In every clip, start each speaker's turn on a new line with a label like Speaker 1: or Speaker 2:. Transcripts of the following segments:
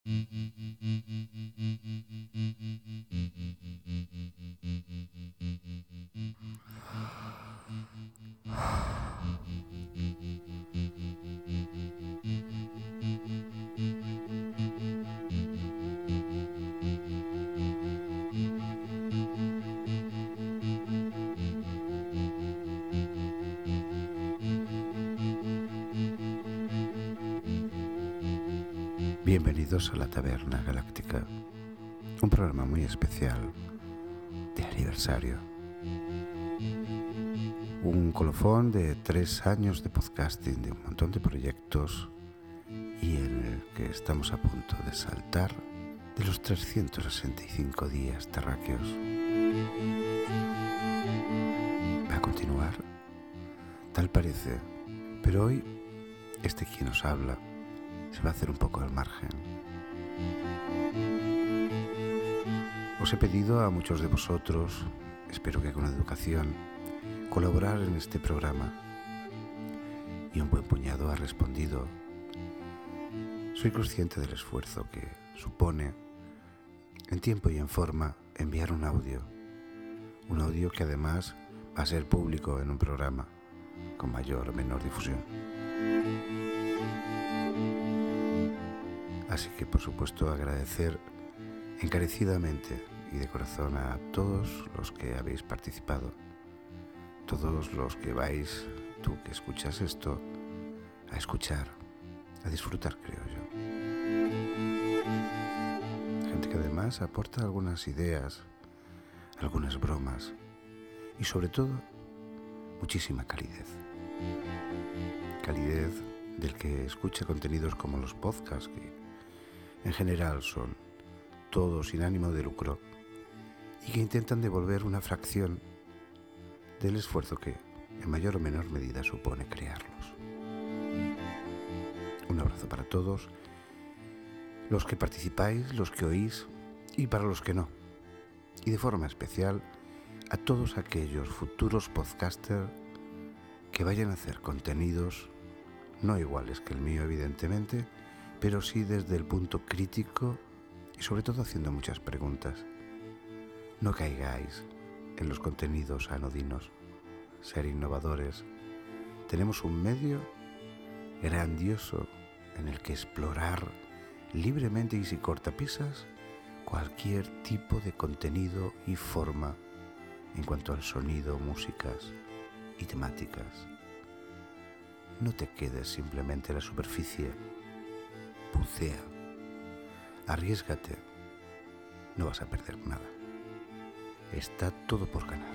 Speaker 1: Bienvenidos a la Taberna Galáctica, un programa muy especial de aniversario. Un colofón de 3 años de podcasting, de un montón de proyectos y en el que estamos a punto de saltar de los 365 días terráqueos. Va a continuar, tal parece, pero hoy quien os habla se va a hacer un poco al margen. Os he pedido a muchos de vosotros, espero que con educación, colaborar en este programa y un buen puñado ha respondido. Soy consciente del esfuerzo que supone, en tiempo y en forma, enviar un audio que además va a ser público en un programa con mayor o menor difusión. Así que, por supuesto, agradecer encarecidamente y de corazón a todos los que habéis participado, todos los que vais, tú que escuchas esto, a escuchar, a disfrutar, creo yo. Gente que además aporta algunas ideas, algunas bromas y sobre todo muchísima calidez. Calidez del que escucha contenidos como los podcasts, que en general son todos sin ánimo de lucro y que intentan devolver una fracción del esfuerzo que en mayor o menor medida supone crearlos. Un abrazo para todos los que participáis, los que oís y para los que no. Y de forma especial a todos aquellos futuros podcasters que vayan a hacer contenidos no iguales que el mío, evidentemente, pero sí desde el punto crítico y sobre todo haciendo muchas preguntas. No caigáis en los contenidos anodinos, ser innovadores. Tenemos un medio grandioso en el que explorar libremente y sin cortapisas cualquier tipo de contenido y forma en cuanto al sonido, músicas y temáticas. No te quedes simplemente en la superficie. Bucea, arriésgate, no vas a perder nada. Está todo por ganar.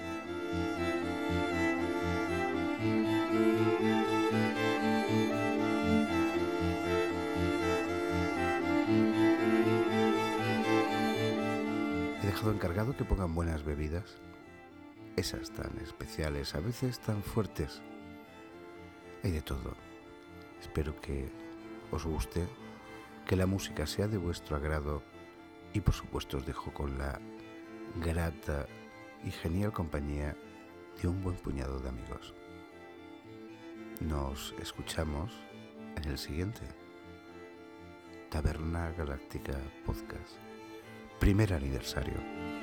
Speaker 1: He dejado encargado que pongan buenas bebidas, esas tan especiales, a veces tan fuertes. Hay de todo. Espero que os guste, que la música sea de vuestro agrado y por supuesto os dejo con la grata y genial compañía de un buen puñado de amigos. Nos escuchamos en el siguiente Taberna Galáctica Podcast, primer aniversario.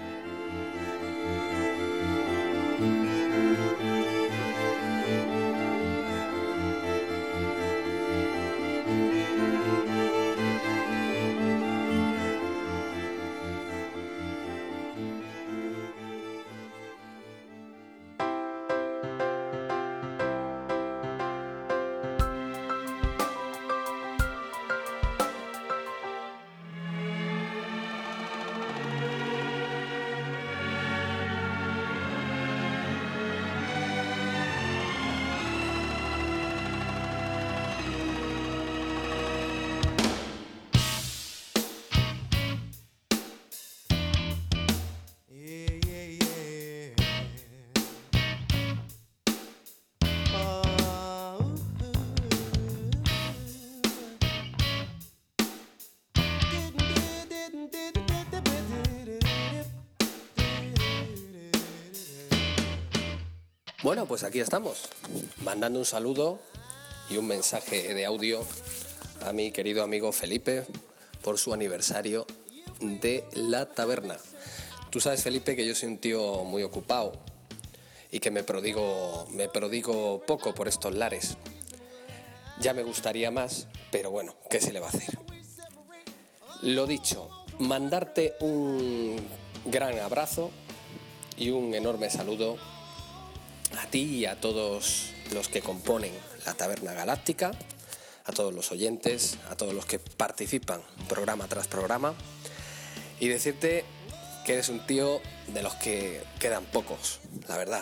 Speaker 2: Bueno, pues aquí estamos, mandando un saludo y un mensaje de audio a mi querido amigo Felipe, por su aniversario de la taberna. Tú sabes, Felipe, que yo soy un tío muy ocupado y que me prodigo poco por estos lares. Ya me gustaría más, pero bueno, ¿qué se le va a hacer? Lo dicho, mandarte un gran abrazo y un enorme saludo a ti y a todos los que componen la Taberna Galáctica, a todos los oyentes, a todos los que participan programa tras programa, y decirte que eres un tío de los que quedan pocos, la verdad.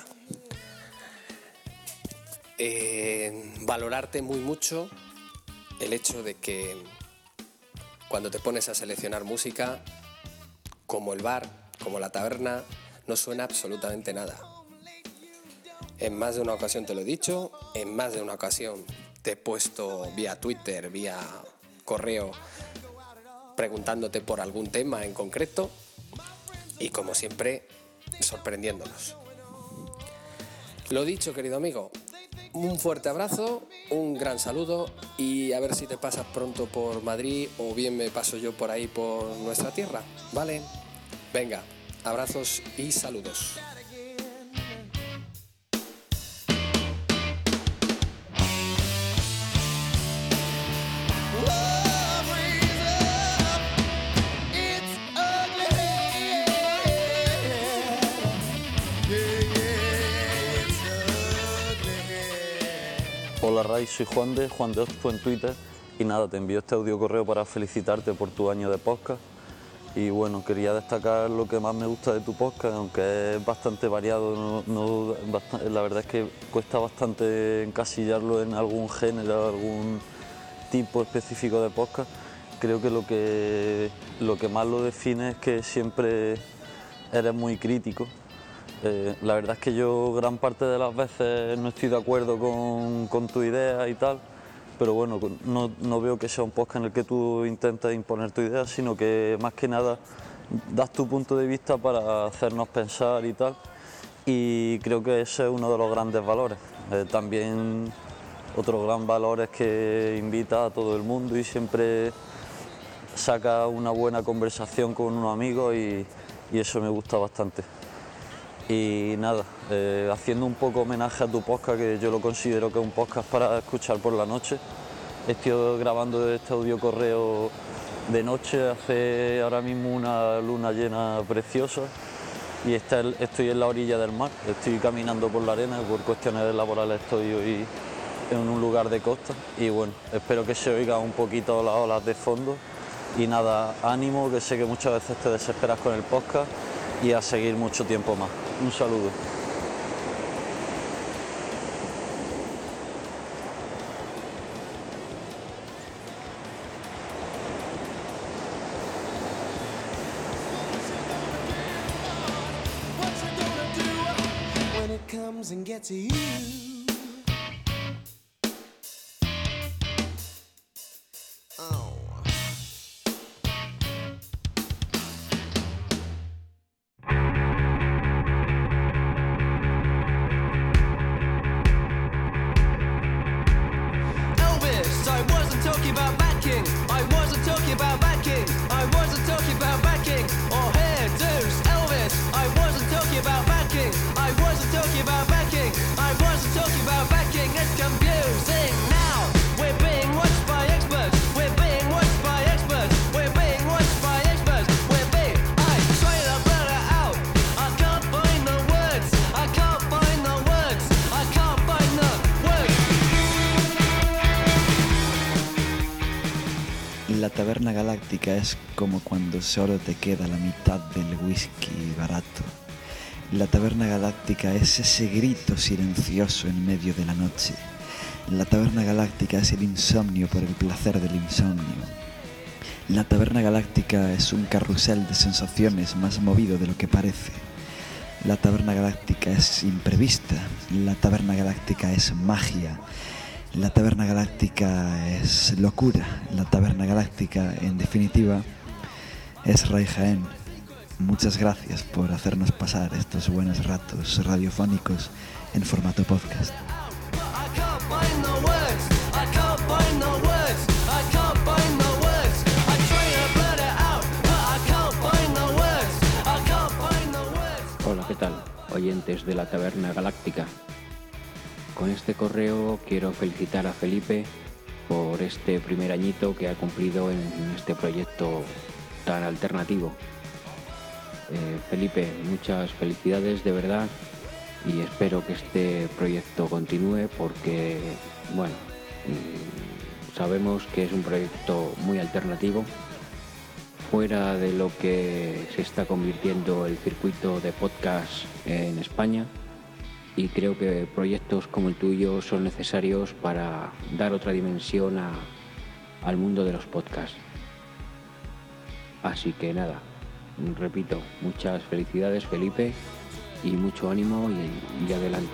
Speaker 2: Valorarte muy mucho el hecho de que cuando te pones a seleccionar música, como el bar, como la taberna, no suena absolutamente nada. En más de una ocasión te lo he dicho, en más de una ocasión te he puesto vía Twitter, vía correo, preguntándote por algún tema en concreto y, como siempre, sorprendiéndonos. Lo dicho, querido amigo, un fuerte abrazo, un gran saludo y a ver si te pasas pronto por Madrid o bien me paso yo por ahí por nuestra tierra, ¿vale? Venga, abrazos y saludos.
Speaker 3: Hola Ray, soy Juan de Ozpo en Twitter y nada, te envío este audio correo para felicitarte por tu año de podcast y bueno, quería destacar lo que más me gusta de tu podcast, aunque es bastante variado, la verdad es que cuesta bastante encasillarlo en algún género, algún tipo específico de podcast. Creo que lo que más lo define es que siempre eres muy crítico. La verdad es que yo gran parte de las veces no estoy de acuerdo con tu idea y tal, pero bueno, no veo que sea un podcast en el que tú intentes imponer tu idea, sino que más que nada das tu punto de vista para hacernos pensar y tal, y creo que ese es uno de los grandes valores. También otro gran valor es que invita a todo el mundo y siempre saca una buena conversación con unos amigos y eso me gusta bastante. Y nada, haciendo un poco homenaje a tu podcast, que yo lo considero que es un podcast para escuchar por la noche. Estoy grabando este audio correo de noche, hace ahora mismo una luna llena preciosa y estoy en la orilla del mar, estoy caminando por la arena, por cuestiones laborales estoy hoy en un lugar de costa y bueno, espero que se oiga un poquito las olas de fondo y nada, ánimo, que sé que muchas veces te desesperas con el podcast y a seguir mucho tiempo más. Un saludo.
Speaker 4: La Taberna Galáctica es como cuando solo te queda la mitad del whisky barato. La Taberna Galáctica es ese grito silencioso en medio de la noche. La Taberna Galáctica es el insomnio por el placer del insomnio. La Taberna Galáctica es un carrusel de sensaciones más movido de lo que parece. La Taberna Galáctica es imprevista. La Taberna Galáctica es magia. La Taberna Galáctica es locura. La Taberna Galáctica, en definitiva, es Ray Jaén. Muchas gracias por hacernos pasar estos buenos ratos radiofónicos en formato podcast.
Speaker 5: oyentes de la Taberna Galáctica. Con este correo quiero felicitar a Felipe por este primer añito que ha cumplido en este proyecto tan alternativo. Felipe, muchas felicidades de verdad y espero que este proyecto continúe porque, bueno, sabemos que es un proyecto muy alternativo, fuera de lo que se está convirtiendo el circuito de podcast en España, y creo que proyectos como el tuyo son necesarios para dar otra dimensión al mundo de los podcasts. Así que nada, repito, muchas felicidades Felipe y mucho ánimo y adelante.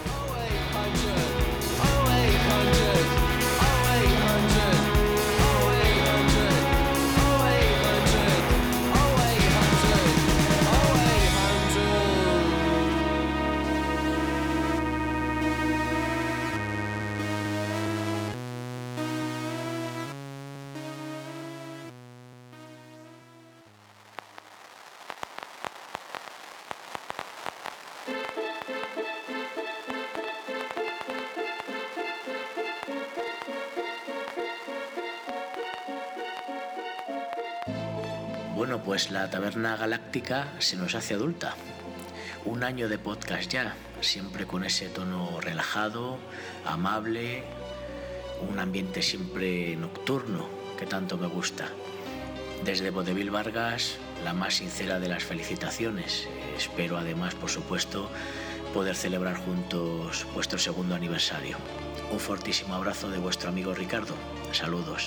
Speaker 6: Bueno, pues la Taberna Galáctica se nos hace adulta. Un año de podcast ya, siempre con ese tono relajado, amable, un ambiente siempre nocturno que tanto me gusta. Desde Vodevil Vargas, la más sincera de las felicitaciones. Espero además, por supuesto, poder celebrar juntos vuestro segundo aniversario. Un fortísimo abrazo de vuestro amigo Ricardo. Saludos.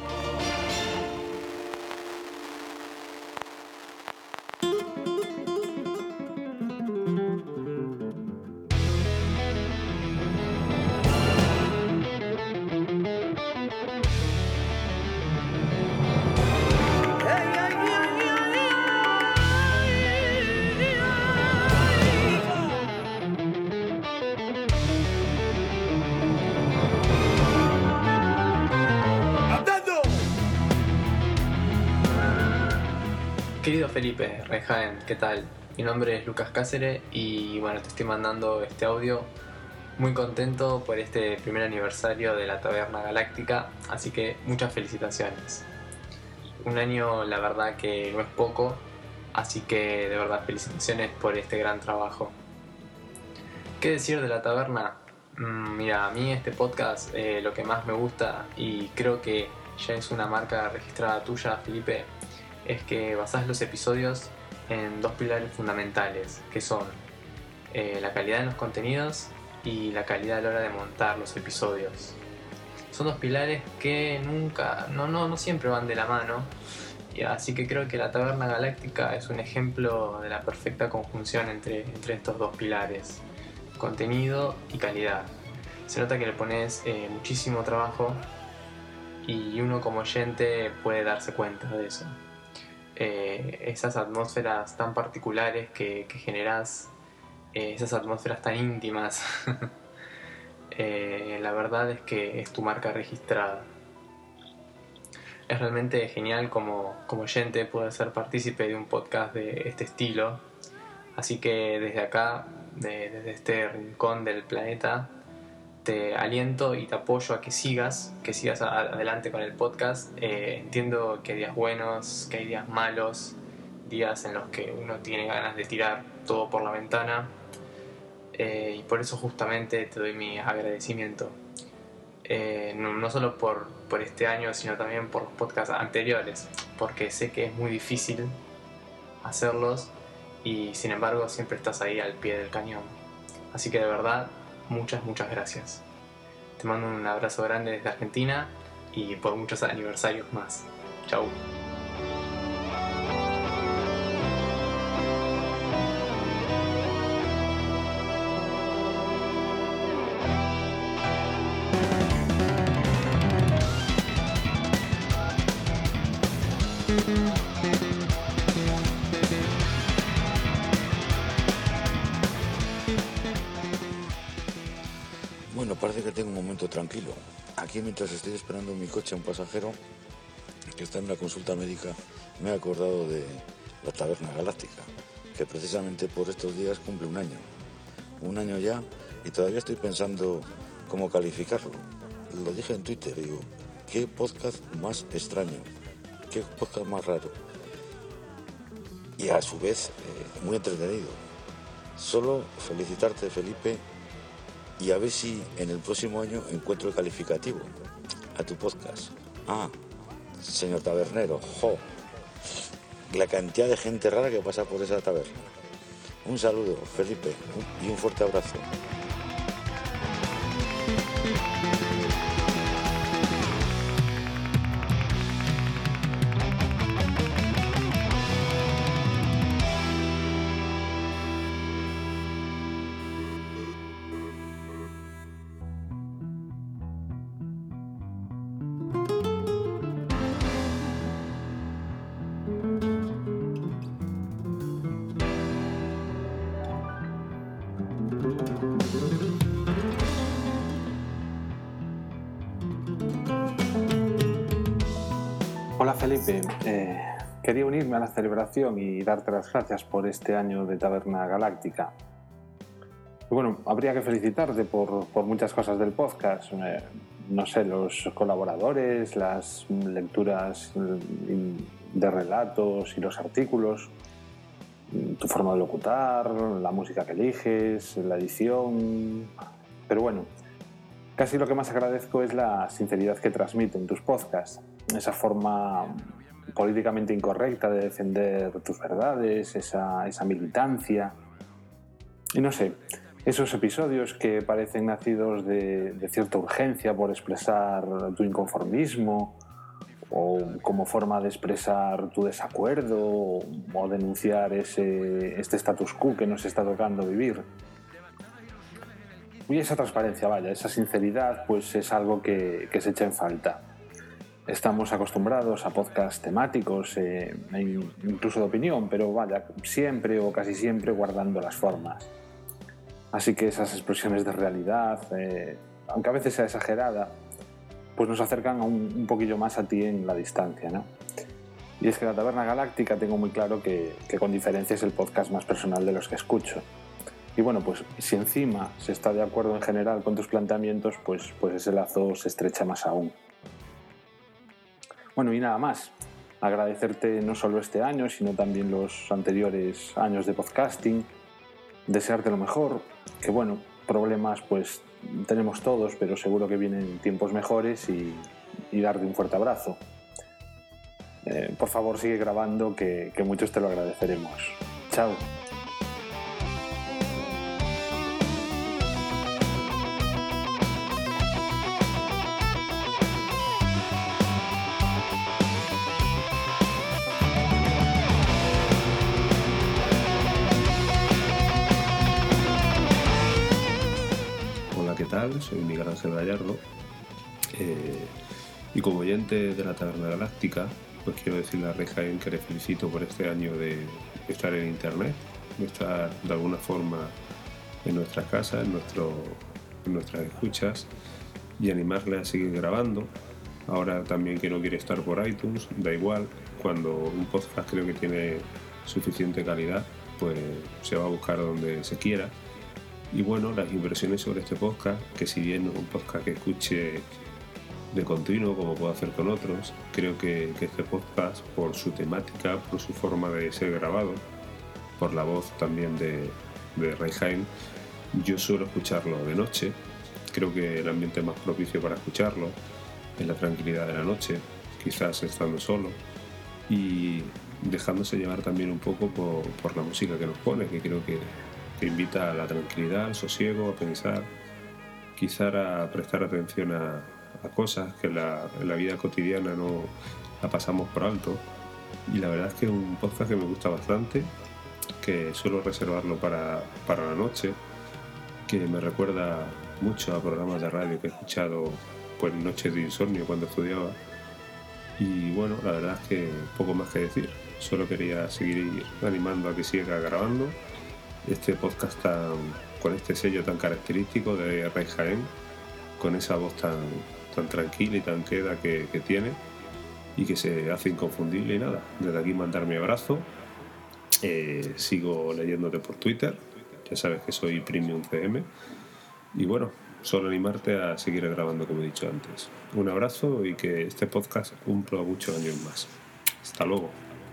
Speaker 7: Querido Felipe Rejaen, ¿qué tal? Mi nombre es Lucas Cáceres y bueno, te estoy mandando este audio muy contento por este primer aniversario de la Taberna Galáctica, así que muchas felicitaciones. Un año la verdad que no es poco, así que de verdad felicitaciones por este gran trabajo. ¿Qué decir de la taberna? Mira, a mí este podcast lo que más me gusta y creo que ya es una marca registrada tuya, Felipe, es que basás los episodios en dos pilares fundamentales, que son la calidad de los contenidos y la calidad a la hora de montar los episodios. Son dos pilares que no siempre van de la mano, y así que creo que la Taberna Galáctica es un ejemplo de la perfecta conjunción entre estos dos pilares, contenido y calidad. Se nota que le pones muchísimo trabajo y uno como oyente puede darse cuenta de eso. Esas atmósferas tan particulares que generas, esas atmósferas tan íntimas, la verdad es que es tu marca registrada. Es realmente genial como oyente poder ser partícipe de un podcast de este estilo, así que desde acá, desde este rincón del planeta, te aliento y te apoyo a que sigas adelante con el podcast. Entiendo que hay días buenos, que hay días malos, días en los que uno tiene ganas de tirar todo por la ventana, y por eso justamente te doy mi agradecimiento, no solo por este año, sino también por los podcasts anteriores, porque sé que es muy difícil hacerlos y sin embargo siempre estás ahí al pie del cañón, así que de verdad muchas gracias. Te mando un abrazo grande desde Argentina y por muchos aniversarios más. Chau.
Speaker 8: Bueno, parece que tengo un momento tranquilo. Aquí mientras estoy esperando en mi coche a un pasajero que está en una consulta médica, me he acordado de la Taberna Galáctica. que precisamente por estos días cumple un año. Un año ya, y todavía estoy pensando cómo calificarlo. Lo dije en Twitter, digo, qué podcast más extraño, qué podcast más raro. Y a su vez, muy entretenido. Solo felicitarte, Felipe, y a ver si en el próximo año encuentro el calificativo a tu podcast. Señor tabernero, la cantidad de gente rara que pasa por esa taberna. Un saludo, Felipe, y un fuerte abrazo.
Speaker 9: Hola Felipe, quería unirme a la celebración y darte las gracias por este año de Taberna Galáctica. Bueno, habría que felicitarte por muchas cosas del podcast, no sé, los colaboradores, las lecturas de relatos y los artículos, tu forma de locutar, la música que eliges, la edición... Pero bueno, casi lo que más agradezco es la sinceridad que transmiten tus podcasts, esa forma políticamente incorrecta de defender tus verdades, esa militancia. Y no sé, esos episodios que parecen nacidos de cierta urgencia por expresar tu inconformismo o como forma de expresar tu desacuerdo o denunciar este status quo que nos está tocando vivir. Y esa transparencia, esa sinceridad, pues es algo que se echa en falta. Estamos acostumbrados a podcasts temáticos, incluso de opinión, pero siempre o casi siempre guardando las formas. Así que esas expresiones de realidad, aunque a veces sea exagerada, pues nos acercan un poquillo más a ti en la distancia, ¿no? Y es que la Taberna Galáctica tengo muy claro que con diferencia es el podcast más personal de los que escucho. Y bueno, pues si encima se está de acuerdo en general con tus planteamientos, pues ese lazo se estrecha más aún. Bueno, y nada más. Agradecerte no solo este año, sino también los anteriores años de podcasting. Desearte lo mejor, que bueno, problemas pues tenemos todos, pero seguro que vienen tiempos mejores y darte un fuerte abrazo. Por favor, sigue grabando, que muchos te lo agradeceremos. Chao.
Speaker 10: ¿Qué tal? Soy Miguel Ángel Gallardo y como oyente de la Taberna Galáctica, pues quiero decirle a Rey Jaén que le felicito por este año de estar en internet, de estar de alguna forma en nuestras casas, en nuestras escuchas, y animarle a seguir grabando. Ahora también que no quiere estar por iTunes, da igual, cuando un podcast creo que tiene suficiente calidad, pues se va a buscar donde se quiera. Y bueno, las impresiones sobre este podcast, que si bien no es un podcast que escuche de continuo como puedo hacer con otros, creo que este podcast, por su temática, por su forma de ser grabado, por la voz también de Rey Jaén, yo suelo escucharlo de noche. Creo que el ambiente más propicio para escucharlo es la tranquilidad de la noche, quizás estando solo y dejándose llevar también un poco por la música que nos pone, que creo que invita a la tranquilidad, al sosiego, a pensar, quizás a prestar atención a cosas que en la vida cotidiana no la pasamos por alto. Y la verdad es que es un podcast que me gusta bastante, que suelo reservarlo para la noche, que me recuerda mucho a programas de radio que he escuchado pues noches de insomnio cuando estudiaba. Y bueno, la verdad es que poco más que decir, solo quería seguir animando a que siga grabando este podcast con este sello tan característico de Rey Jaén, con esa voz tan tranquila y tan queda que tiene y que se hace inconfundible. Y nada, desde aquí mandar mi abrazo Sigo leyéndote por Twitter, ya sabes que soy Premium CM. Y bueno, solo animarte a seguir grabando como he dicho antes. Un abrazo y que este podcast cumpla muchos años más. Hasta luego.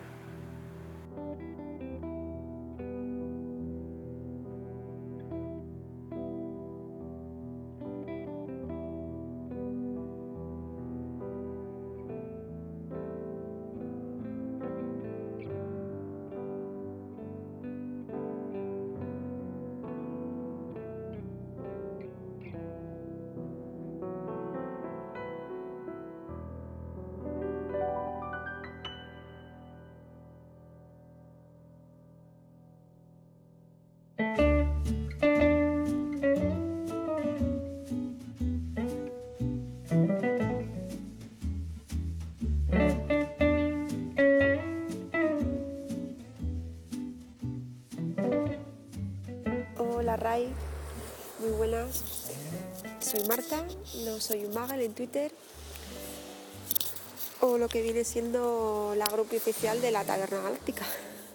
Speaker 11: Hola Ray, muy buenas. Soy Marta, no soy un magal en Twitter, o lo que viene siendo la grupo oficial de la Taberna Galáctica.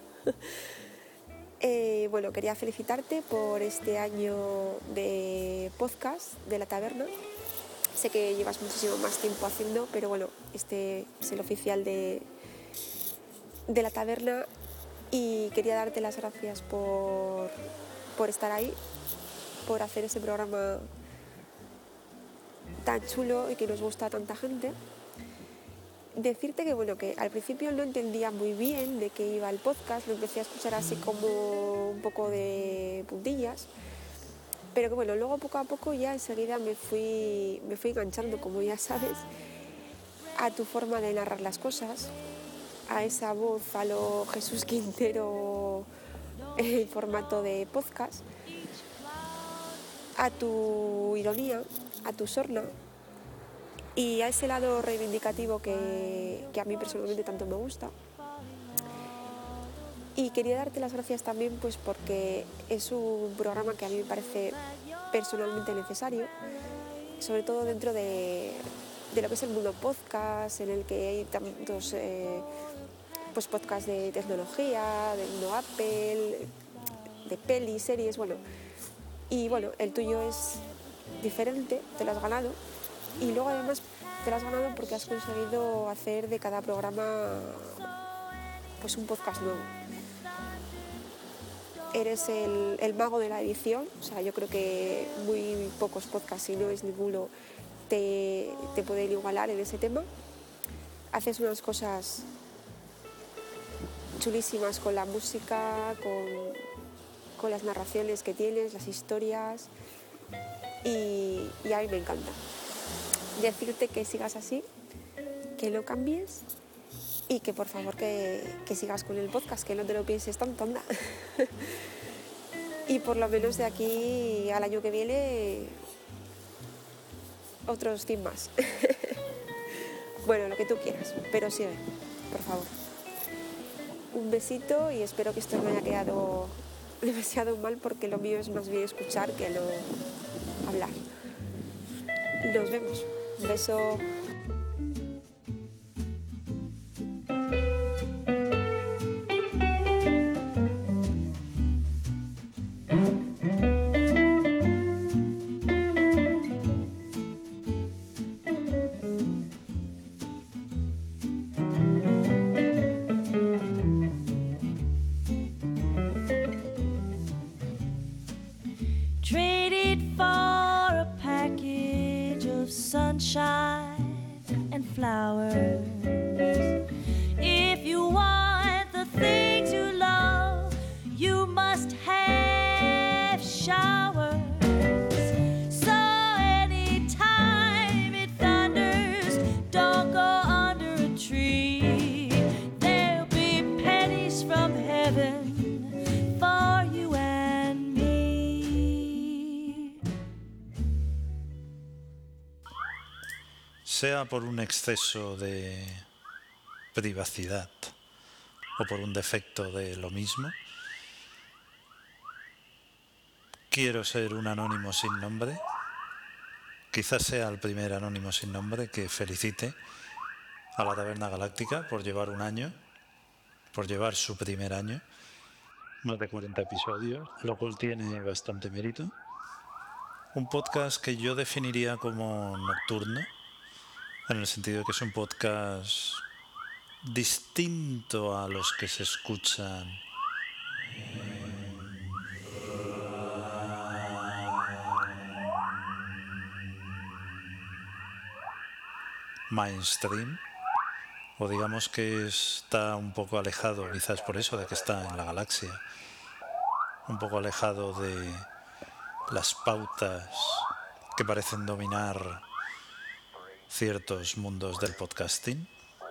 Speaker 11: Bueno, quería felicitarte por este año de podcast de la taberna. Sé que llevas muchísimo más tiempo haciendo, pero bueno, este es el oficial de la taberna y quería darte las gracias por estar ahí, por hacer ese programa tan chulo y que nos gusta a tanta gente. Decirte que bueno, que al principio no entendía muy bien de qué iba el podcast, lo empecé a escuchar así como un poco de puntillas, pero que bueno, luego poco a poco ya enseguida me fui enganchando, como ya sabes, a tu forma de narrar las cosas, a esa voz a lo Jesús Quintero en formato de podcast, a tu ironía, a tu sorna y a ese lado reivindicativo que a mí personalmente tanto me gusta. Y quería darte las gracias también pues porque es un programa que a mí me parece personalmente necesario, sobre todo dentro de lo que es el mundo podcast, en el que hay tantos pues podcasts de tecnología, del mundo Apple, de pelis, series, bueno. Y bueno, el tuyo es diferente, te lo has ganado. Y luego además te lo has ganado porque has conseguido hacer de cada programa pues un podcast nuevo. Eres el mago de la edición, o sea, yo creo que muy pocos podcasts, si no es ninguno, te pueden igualar en ese tema. Haces unas cosas chulísimas con la música, con las narraciones que tienes, las historias, y a mí me encanta. Decirte que sigas así, que no cambies y que por favor que sigas con el podcast, que no te lo pienses tanto, anda. Y por lo menos de aquí al año que viene otros 100 más. Bueno, lo que tú quieras, pero sigue, por favor. Un besito y espero que esto no haya quedado demasiado mal porque lo mío es más bien escuchar que no hablar. Nos vemos. Un beso.
Speaker 12: Traded for a package of sunshine and flowers. If you want the things you love, you must have showers. So anytime it thunders, don't go under a tree. There'll be pennies from heaven for you and me.
Speaker 13: Sea por un exceso de privacidad o por un defecto de lo mismo, quiero ser un anónimo sin nombre. Quizás sea el primer anónimo sin nombre que felicite a la Taberna Galáctica por llevar un año, por llevar su primer año, más de 40 episodios, lo cual tiene bastante mérito. Un podcast que yo definiría como nocturno, en el sentido de que es un podcast distinto a los que se escuchan mainstream, o digamos que está un poco alejado, quizás por eso de que está en la galaxia, un poco alejado de las pautas que parecen dominar ciertos mundos del podcasting.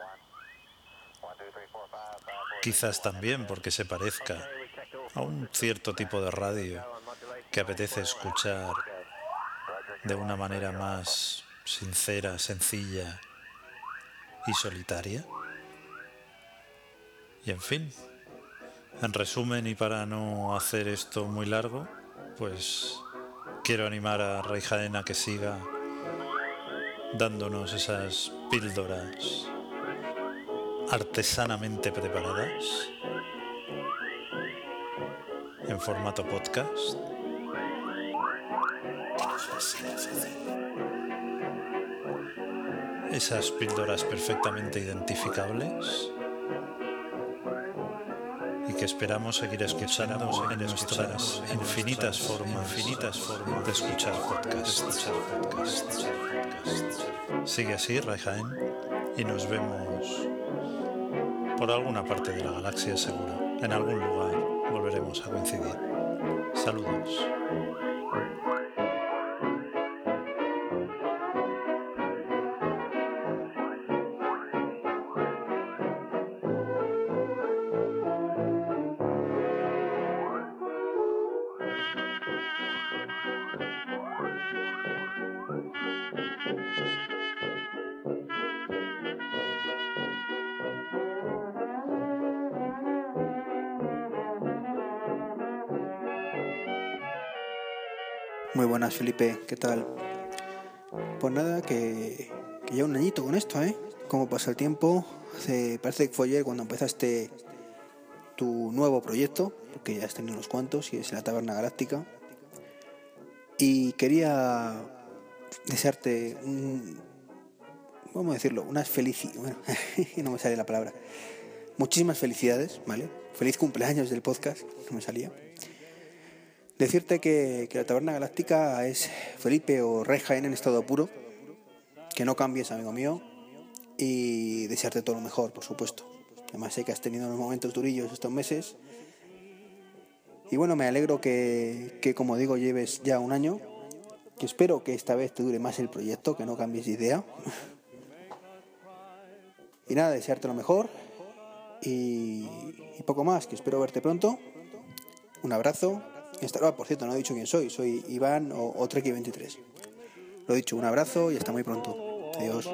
Speaker 13: Quizás también porque se parezca a un cierto tipo de radio que apetece escuchar de una manera más sincera, sencilla y solitaria. Y en fin, en resumen, y para no hacer esto muy largo, pues quiero animar a Ray Jaén a que siga dándonos esas píldoras artesanamente preparadas en formato podcast. Esas píldoras perfectamente identificables y que esperamos seguir escuchando en nuestras infinitas formas de escuchar podcasts. Sigue así, Ray Jaén, y nos vemos por alguna parte de la galaxia seguro. En algún lugar volveremos a coincidir. Saludos.
Speaker 14: Muy buenas, Felipe, ¿qué tal? Pues nada, que ya un añito con esto, ¿eh? Cómo pasa el tiempo. Parece que fue ayer cuando empezaste tu nuevo proyecto, porque ya has tenido unos cuantos, y es la Taberna Galáctica. Y quería desearte vamos a decirlo, unas felicidades, bueno, no me sale la palabra, muchísimas felicidades, ¿vale? Feliz cumpleaños del podcast, no me salía. Decirte que la Taberna Galáctica es Felipe o Ray Jaén en estado puro, que no cambies, amigo mío, y desearte todo lo mejor, por supuesto. Además sé que has tenido unos momentos durillos estos meses, y bueno, me alegro que como digo, lleves ya un año, que espero que esta vez te dure más el proyecto, que no cambies de idea. Y nada, desearte lo mejor, y poco más, que espero verte pronto. Un abrazo. Por cierto, no he dicho quién soy Iván o Treki23. Lo he dicho, un abrazo y hasta muy pronto. Adiós.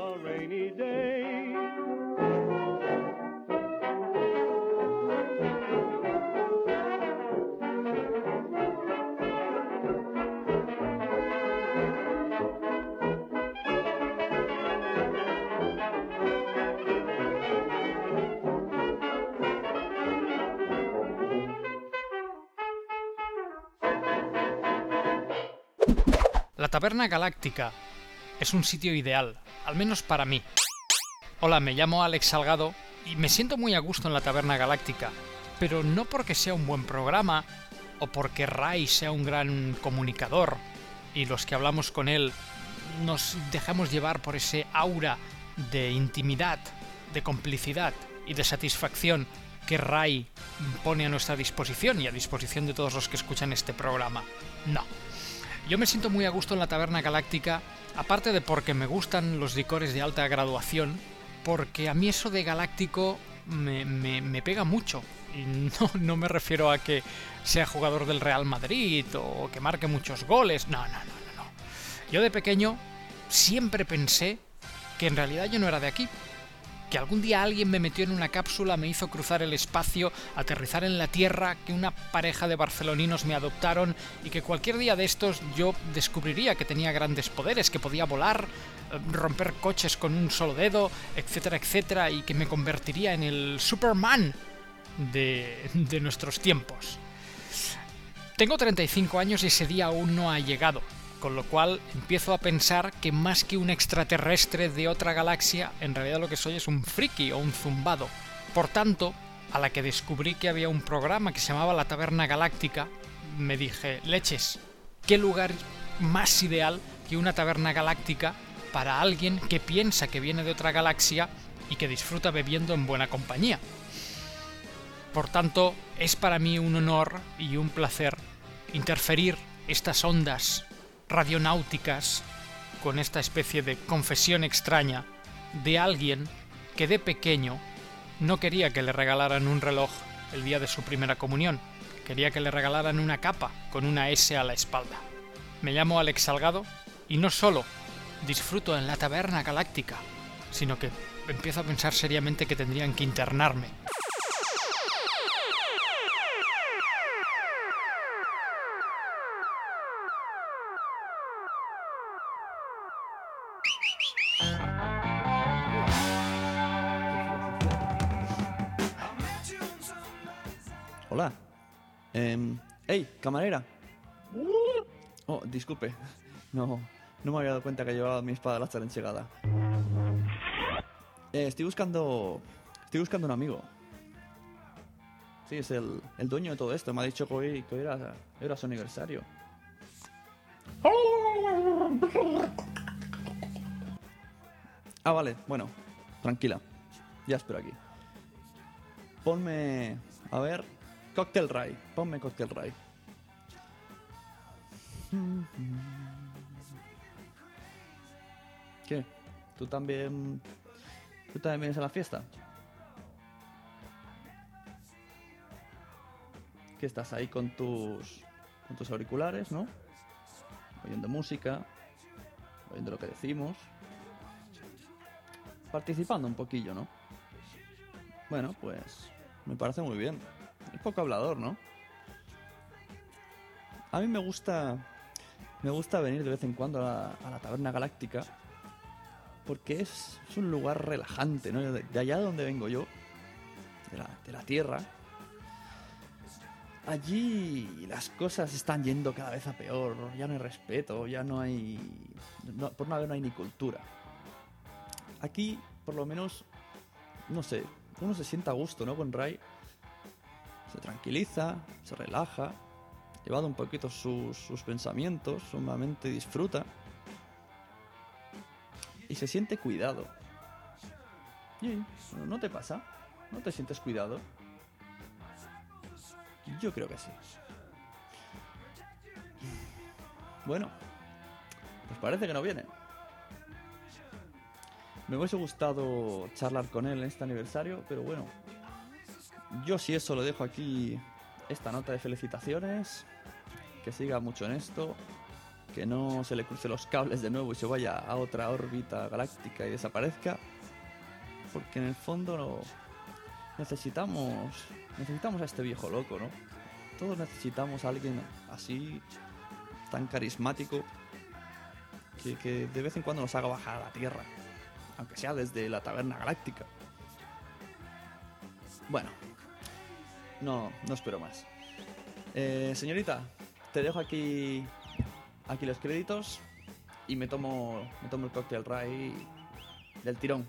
Speaker 15: La Taberna Galáctica es un sitio ideal, al menos para mí. Hola, me llamo Alex Salgado y me siento muy a gusto en la Taberna Galáctica, pero no porque sea un buen programa o porque Ray sea un gran comunicador y los que hablamos con él nos dejamos llevar por ese aura de intimidad, de complicidad y de satisfacción que Ray pone a nuestra disposición y a disposición de todos los que escuchan este programa. No. Yo me siento muy a gusto en la Taberna Galáctica, aparte de porque me gustan los licores de alta graduación, porque a mí eso de galáctico me pega mucho. Y no me refiero a que sea jugador del Real Madrid o que marque muchos goles. No. Yo de pequeño siempre pensé que en realidad yo no era de aquí. Que algún día alguien me metió en una cápsula, me hizo cruzar el espacio, aterrizar en la Tierra, que una pareja de barceloninos me adoptaron y que cualquier día de estos yo descubriría que tenía grandes poderes, que podía volar, romper coches con un solo dedo, etcétera, etcétera, y que me convertiría en el Superman de nuestros tiempos. Tengo 35 años y ese día aún no ha llegado, con lo cual empiezo a pensar que más que un extraterrestre de otra galaxia, en realidad lo que soy es un friki o un zumbado. Por tanto, a la que descubrí que había un programa que se llamaba La Taberna Galáctica, me dije, leches, ¿qué lugar más ideal que una taberna galáctica para alguien que piensa que viene de otra galaxia y que disfruta bebiendo en buena compañía? Por tanto, es para mí un honor y un placer interferir estas ondas radionáuticas con esta especie de confesión extraña de alguien que de pequeño no quería que le regalaran un reloj el día de su primera comunión, quería que le regalaran una capa con una S a la espalda. Me llamo Alex Salgado y no solo disfruto en la Taberna Galáctica, sino que empiezo a pensar seriamente que tendrían que internarme.
Speaker 16: Hola. Hey, camarera. Oh, disculpe. No me había dado cuenta que llevaba mi espada láser enchegada. Estoy buscando un amigo. Sí, es el dueño de todo esto. Me ha dicho que hoy era su aniversario. Ah, vale. Bueno, tranquila. Ya espero aquí. Ponme... A ver... Cocktail Rye. Ponme Cocktail Rye. ¿Qué? ¿Tú también vienes a la fiesta? ¿Qué estás ahí con tus auriculares, no? Oyendo música, oyendo lo que decimos, participando un poquillo, ¿no? Bueno, pues me parece muy bien. Es poco hablador, ¿no? A mí me gusta venir de vez en cuando a la Taberna Galáctica porque es un lugar relajante, ¿no? De allá donde vengo yo, de la Tierra, allí las cosas están yendo cada vez a peor. Ya no hay respeto, ya no hay... por una vez no hay ni cultura. Aquí, por lo menos, no sé, uno se sienta a gusto, ¿no? Con Ray. Se tranquiliza, se relaja, llevado un poquito sus pensamientos, su mente disfruta y se siente cuidado. ¿Y no te pasa? ¿No te sientes cuidado? Yo creo que sí. Bueno, pues parece que no viene. Me hubiese gustado charlar con él en este aniversario, pero bueno, yo si eso lo dejo aquí, esta nota de felicitaciones, que siga mucho en esto, que no se le cruce los cables de nuevo y se vaya a otra órbita galáctica y desaparezca, porque en el fondo necesitamos a este viejo loco, ¿no? Todos necesitamos a alguien así, tan carismático, que de vez en cuando nos haga bajar a la Tierra, aunque sea desde la Taberna Galáctica. Bueno, no espero más. Señorita, te dejo aquí los créditos y me tomo el Cocktail Rye del tirón.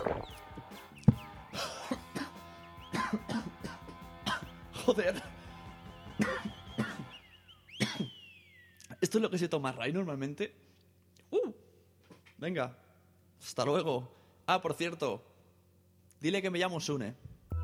Speaker 16: Joder. Esto es lo que se toma Ray normalmente. Venga, hasta luego. Ah, por cierto, dile que me llamo Sune.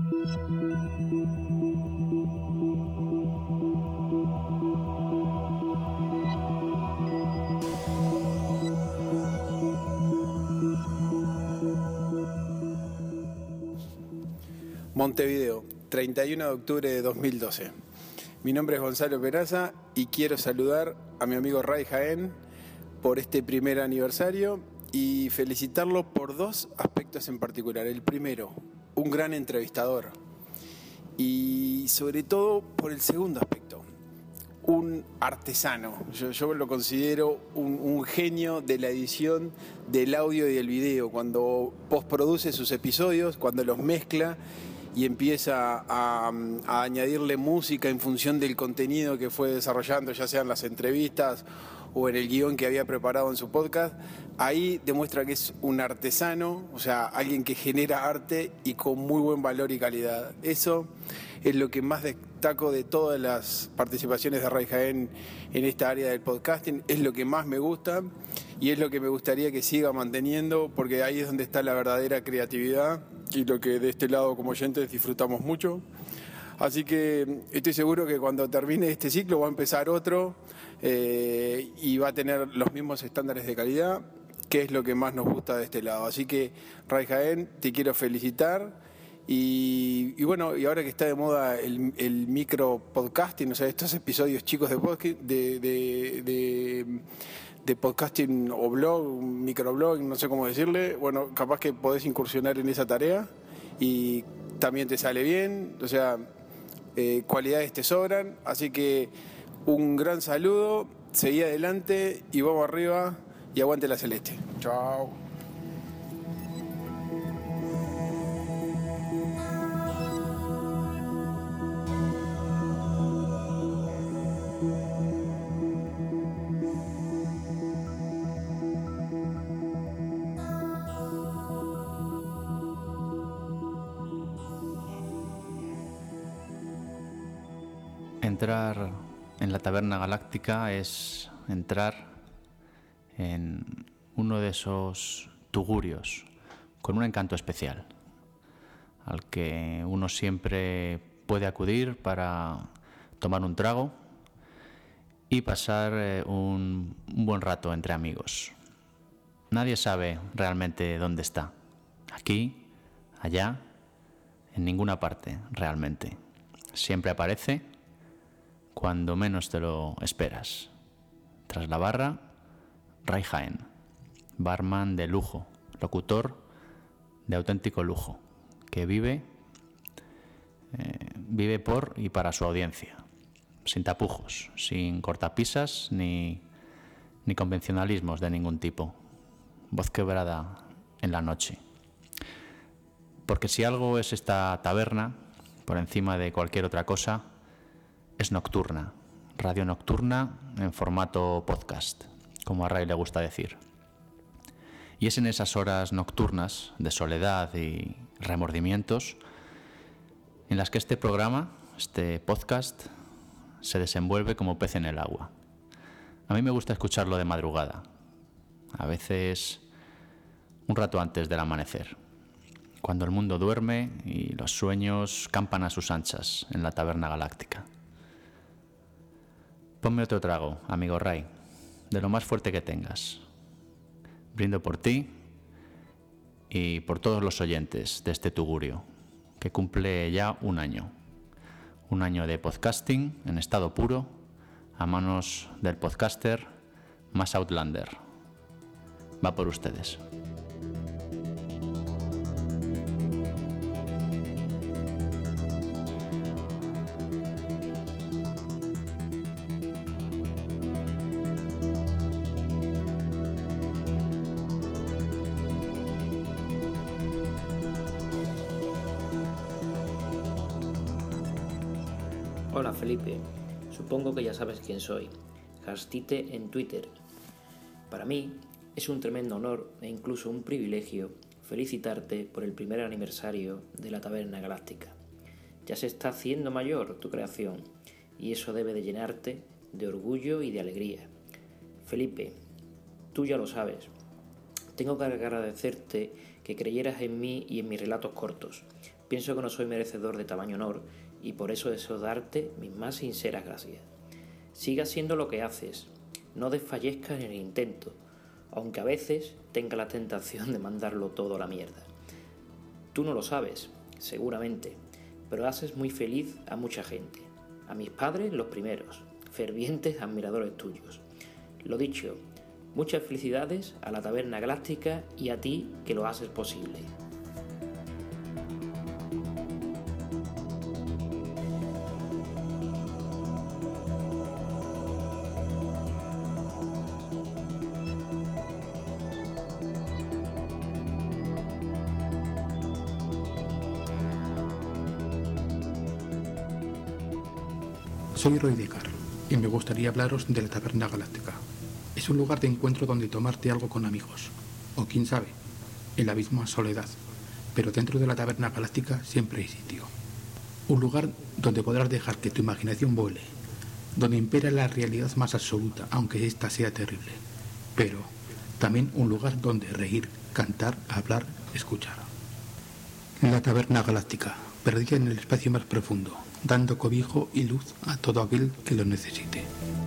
Speaker 17: Montevideo, 31 de octubre de 2012. Mi nombre es Gonzalo Peraza y quiero saludar a mi amigo Ray Jaén por este primer aniversario y felicitarlo por dos aspectos en particular. El primero, un gran entrevistador, y sobre todo por el segundo aspecto, un artesano. Yo lo considero un genio de la edición del audio y del video, cuando postproduce sus episodios, cuando los mezcla y empieza a añadirle música en función del contenido que fue desarrollando, ya sean las entrevistas o en el guión que había preparado en su podcast, ahí demuestra que es un artesano, o sea, alguien que genera arte y con muy buen valor y calidad. Eso es lo que más destaco de todas las participaciones de Ray Jaén en esta área del podcasting, es lo que más me gusta y es lo que me gustaría que siga manteniendo, porque ahí es donde está la verdadera creatividad y lo que de este lado como oyentes disfrutamos mucho. Así que estoy seguro que cuando termine este ciclo va a empezar otro y va a tener los mismos estándares de calidad, que es lo que más nos gusta de este lado. Así que, Ray Jaén, te quiero felicitar. Y bueno, y ahora que está de moda el micro podcasting, o sea, estos episodios chicos de podcasting o blog, microblog, no sé cómo decirle, bueno, capaz que podés incursionar en esa tarea y también te sale bien, o sea, cualidades te sobran, así que un gran saludo, seguí adelante y vamos arriba y aguante la celeste. Chao.
Speaker 18: Entrar en la Taberna Galáctica es entrar en uno de esos tugurios con un encanto especial, al que uno siempre puede acudir para tomar un trago y pasar un buen rato entre amigos. Nadie sabe realmente dónde está, aquí, allá, en ninguna parte realmente. Siempre aparece cuando menos te lo esperas. Tras la barra, Ray Jaén, barman de lujo, locutor de auténtico lujo, que vive por y para su audiencia, sin tapujos, sin cortapisas ni convencionalismos de ningún tipo. Voz quebrada en la noche. Porque si algo es esta taberna, por encima de cualquier otra cosa, es nocturna, radio nocturna en formato podcast, como a Ray le gusta decir. Y es en esas horas nocturnas de soledad y remordimientos en las que este programa, este podcast, se desenvuelve como pez en el agua. A mí me gusta escucharlo de madrugada, a veces un rato antes del amanecer, cuando el mundo duerme y los sueños campan a sus anchas en la Taberna Galáctica. Ponme otro trago, amigo Ray, de lo más fuerte que tengas. Brindo por ti y por todos los oyentes de este tugurio, que cumple ya un año. Un año de podcasting en estado puro, a manos del podcaster más outlander. Va por ustedes.
Speaker 5: Hola Felipe, supongo que ya sabes quién soy. Hastite en Twitter. Para mí es un tremendo honor e incluso un privilegio felicitarte por el primer aniversario de la Taberna Galáctica. Ya se está haciendo mayor tu creación y eso debe de llenarte de orgullo y de alegría. Felipe, tú ya lo sabes. Tengo que agradecerte que creyeras en mí y en mis relatos cortos. Pienso que no soy merecedor de tamaño honor y por eso deseo darte mis más sinceras gracias. Siga haciendo lo que haces, no desfallezcas en el intento, aunque a veces tenga la tentación de mandarlo todo a la mierda. Tú no lo sabes, seguramente, pero haces muy feliz a mucha gente. A mis padres los primeros, fervientes admiradores tuyos. Lo dicho, muchas felicidades a la Taberna Galáctica y a ti que lo haces posible.
Speaker 19: Soy Roy Decar y me gustaría hablaros de la Taberna Galáctica. Es un lugar de encuentro donde tomarte algo con amigos, o quién sabe, en la misma soledad, pero dentro de la Taberna Galáctica siempre hay sitio. Un lugar donde podrás dejar que tu imaginación vuele, donde impera la realidad más absoluta, aunque ésta sea terrible, pero también un lugar donde reír, cantar, hablar, escuchar. La Taberna Galáctica, perdida en el espacio más profundo, dando cobijo y luz a todo aquel que lo necesite.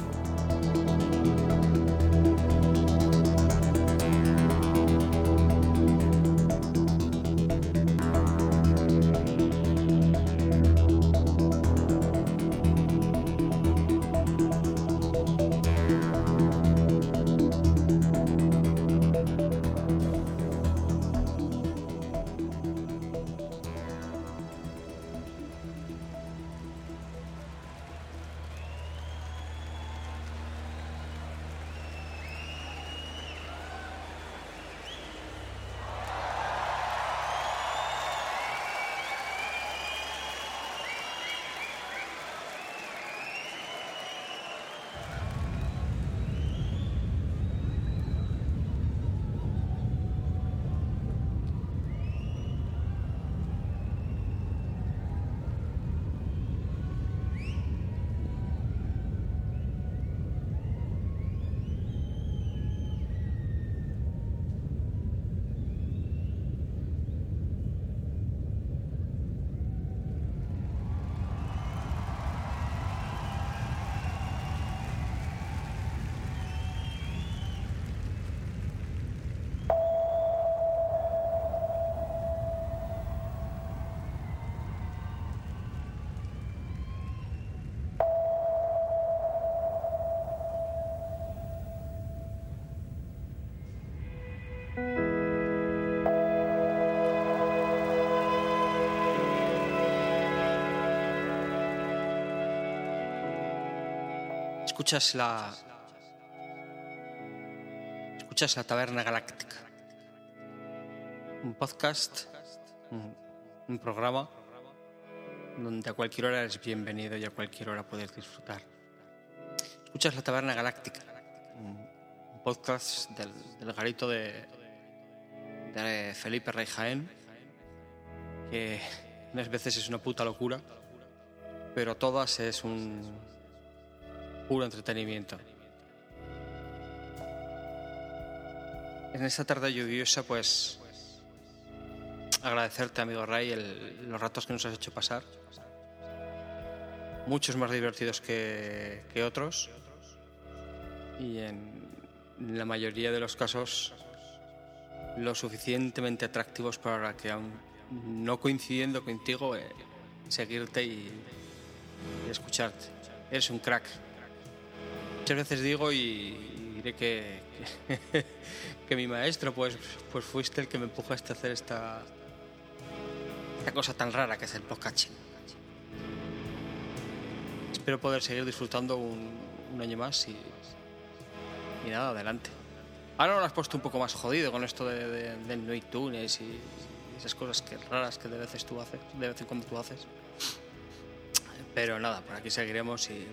Speaker 20: Escuchas la Taberna Galáctica, un podcast, un programa donde a cualquier hora eres bienvenido y a cualquier hora puedes disfrutar. Escuchas la Taberna Galáctica, un podcast del garito de Felipe Rey Jaén, que unas veces es una puta locura, pero todas es un puro entretenimiento. En esta tarde lluviosa, pues agradecerte, amigo Ray, los ratos que nos has hecho pasar, muchos más divertidos que otros, y en la mayoría de los casos lo suficientemente atractivos para que, aun no coincidiendo contigo, seguirte y escucharte. Eres un crack. Muchas veces digo y diré que mi maestro pues fuiste el que me empujaste a hacer esta cosa tan rara que es el podcasting. Espero poder seguir disfrutando un año más y nada, adelante. Ahora lo has puesto un poco más jodido con esto del no iTunes y esas cosas raras que de vez en cuando tú haces. Pero nada, por aquí seguiremos y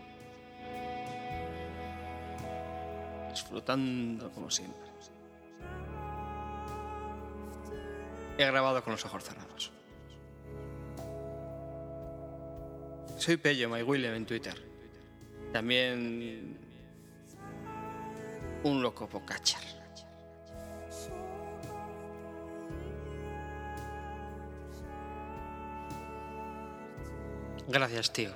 Speaker 20: disfrutando como siempre. He grabado con los ojos cerrados. Soy Pello, My William en Twitter. También un loco podcatcher. Gracias, tío.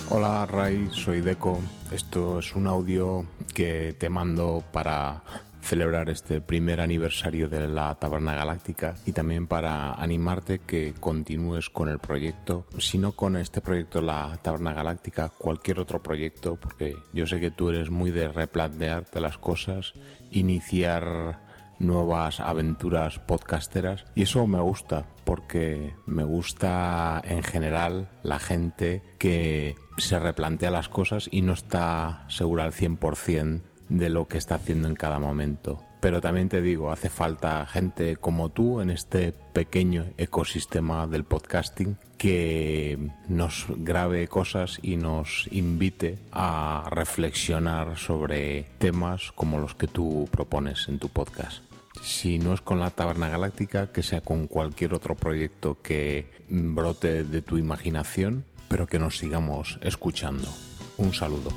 Speaker 21: Hola Ray, soy Deco. Esto es un audio que te mando para celebrar este primer aniversario de la Taberna Galáctica y también para animarte que continúes con el proyecto. Si no con este proyecto, la Taberna Galáctica, cualquier otro proyecto, porque yo sé que tú eres muy de replantearte las cosas, iniciar nuevas aventuras podcasteras, y eso me gusta porque me gusta en general la gente que se replantea las cosas y no está segura al 100% de lo que está haciendo en cada momento. Pero también te digo, hace falta gente como tú en este pequeño ecosistema del podcasting que nos grabe cosas y nos invite a reflexionar sobre temas como los que tú propones en tu podcast. Si no es con la Taberna Galáctica, que sea con cualquier otro proyecto que brote de tu imaginación, pero que nos sigamos escuchando. Un saludo.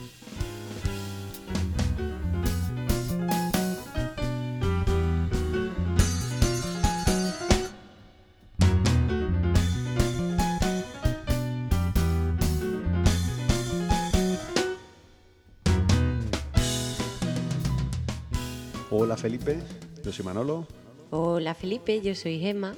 Speaker 22: Hola Felipe, yo soy Manolo.
Speaker 23: Hola Felipe, yo soy Gemma.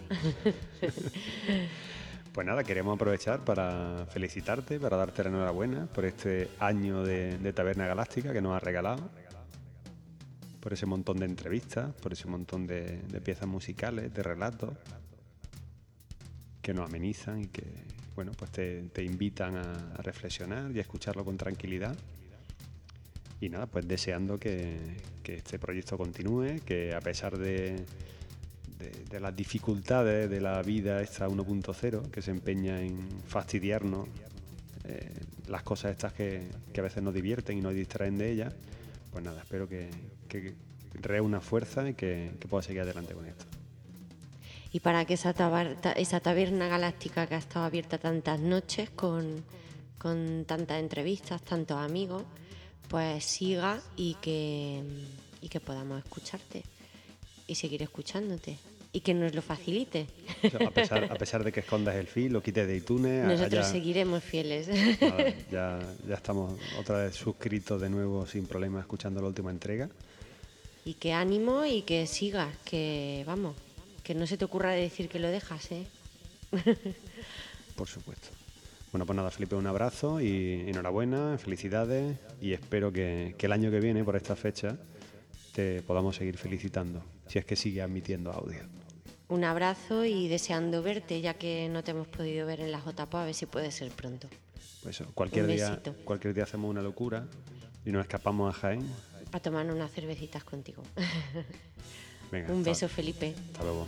Speaker 22: Pues nada, queremos aprovechar para felicitarte, para darte la enhorabuena por este año de Taberna Galáctica que nos has regalado, por ese montón de entrevistas, por ese montón de piezas musicales, de relatos que nos amenizan y que, bueno, pues te invitan a reflexionar y a escucharlo con tranquilidad. Y nada, pues deseando que este proyecto continúe, que a pesar de las dificultades de la vida esta 1.0, que se empeña en fastidiarnos las cosas estas que a veces nos divierten y nos distraen de ellas, pues nada, espero que reúna fuerza y que pueda seguir adelante con esto.
Speaker 23: Y para que esa taberna galáctica que ha estado abierta tantas noches con tantas entrevistas, tantos amigos, pues siga y que podamos escucharte y seguir escuchándote y que nos lo facilite.
Speaker 22: O sea, a pesar de que escondas el feed, lo quites de iTunes.
Speaker 23: Nosotros seguiremos fieles.
Speaker 22: Nada, ya estamos otra vez suscritos de nuevo sin problema escuchando la última entrega.
Speaker 23: Y que ánimo y que sigas, que vamos, que no se te ocurra decir que lo dejas, ¿eh?
Speaker 22: Por supuesto. Bueno, pues nada, Felipe, un abrazo y enhorabuena, felicidades, y espero que el año que viene, por esta fecha, te podamos seguir felicitando, si es que sigue admitiendo audio.
Speaker 23: Un abrazo y deseando verte, ya que no te hemos podido ver en la JPO, a ver si puede ser pronto.
Speaker 22: Pues eso, cualquier día hacemos una locura y nos escapamos a Jaén.
Speaker 23: A tomar unas cervecitas contigo.
Speaker 22: Venga,
Speaker 23: un beso, Felipe.
Speaker 22: Hasta luego.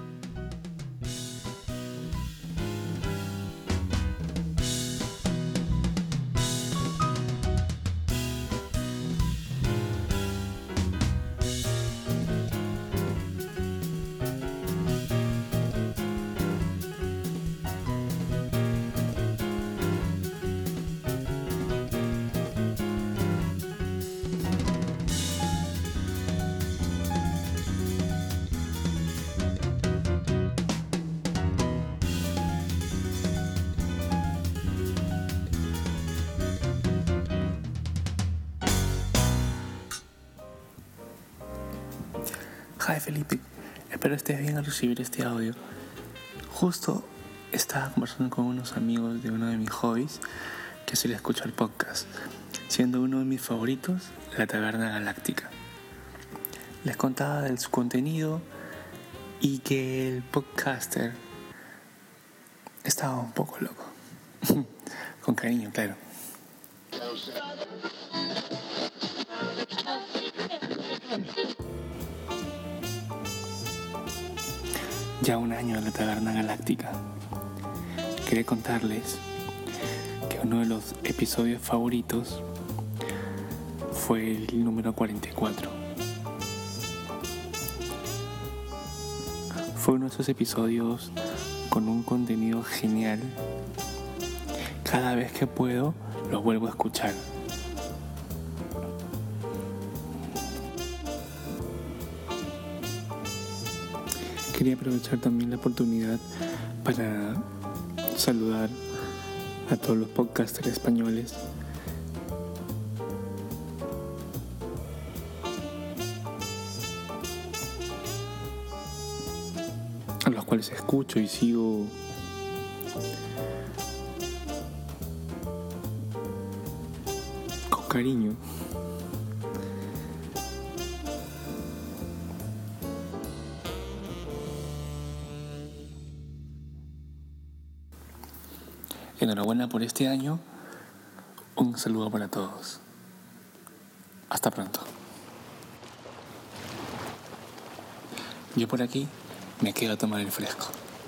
Speaker 24: Hi Felipe, espero estés bien al recibir este audio. Justo estaba conversando con unos amigos de uno de mis hobbies que suele escuchar podcast, siendo uno de mis favoritos la Taberna Galáctica. Les contaba de su contenido y que el podcaster estaba un poco loco. Con cariño, claro. Ya un año de la Taberna Galáctica. Quería contarles que uno de los episodios favoritos fue el número 44. Fue uno de esos episodios con un contenido genial. Cada vez que puedo, lo vuelvo a escuchar. Quería aprovechar también la oportunidad para saludar a todos los podcasters españoles. A los cuales escucho y sigo con cariño. Enhorabuena por este año. Un saludo para todos. Hasta pronto. Yo por aquí me quedo a tomar el fresco.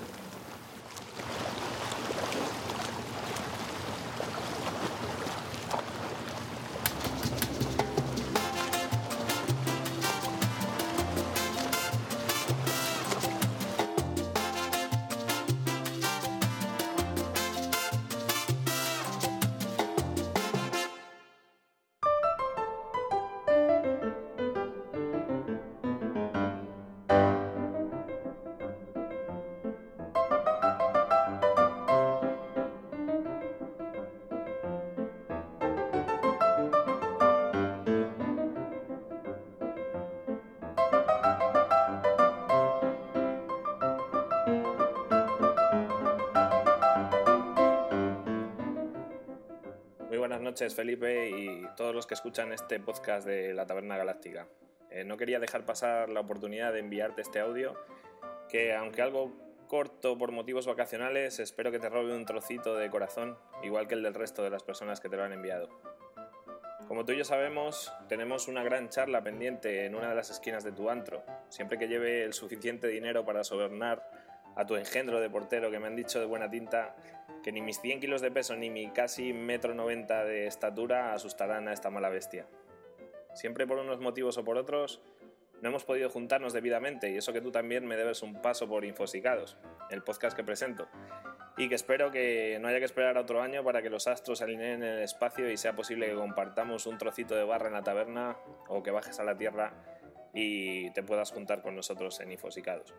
Speaker 1: Buenas noches, Felipe, y todos los que escuchan este podcast de La Taberna Galáctica. No quería dejar pasar la oportunidad de enviarte este audio, que aunque algo corto por motivos vacacionales, espero que te robe un trocito de corazón, igual que el del resto de las personas que te lo han enviado. Como tú y yo sabemos, tenemos una gran charla pendiente en una de las esquinas de tu antro. Siempre que lleve el suficiente dinero para sobornar a tu engendro de portero, que me han dicho de buena tinta que ni mis 100 kilos de peso ni mi casi 1,90 m de estatura asustarán a esta mala bestia. Siempre por unos motivos o por otros no hemos podido juntarnos debidamente, y eso que tú también me debes un paso por Infosicados, el podcast que presento, y que espero que no haya que esperar a otro año para que los astros se alineen en el espacio y sea posible que compartamos un trocito de barra en la taberna, o que bajes a la tierra y te puedas juntar con nosotros en Infosicados.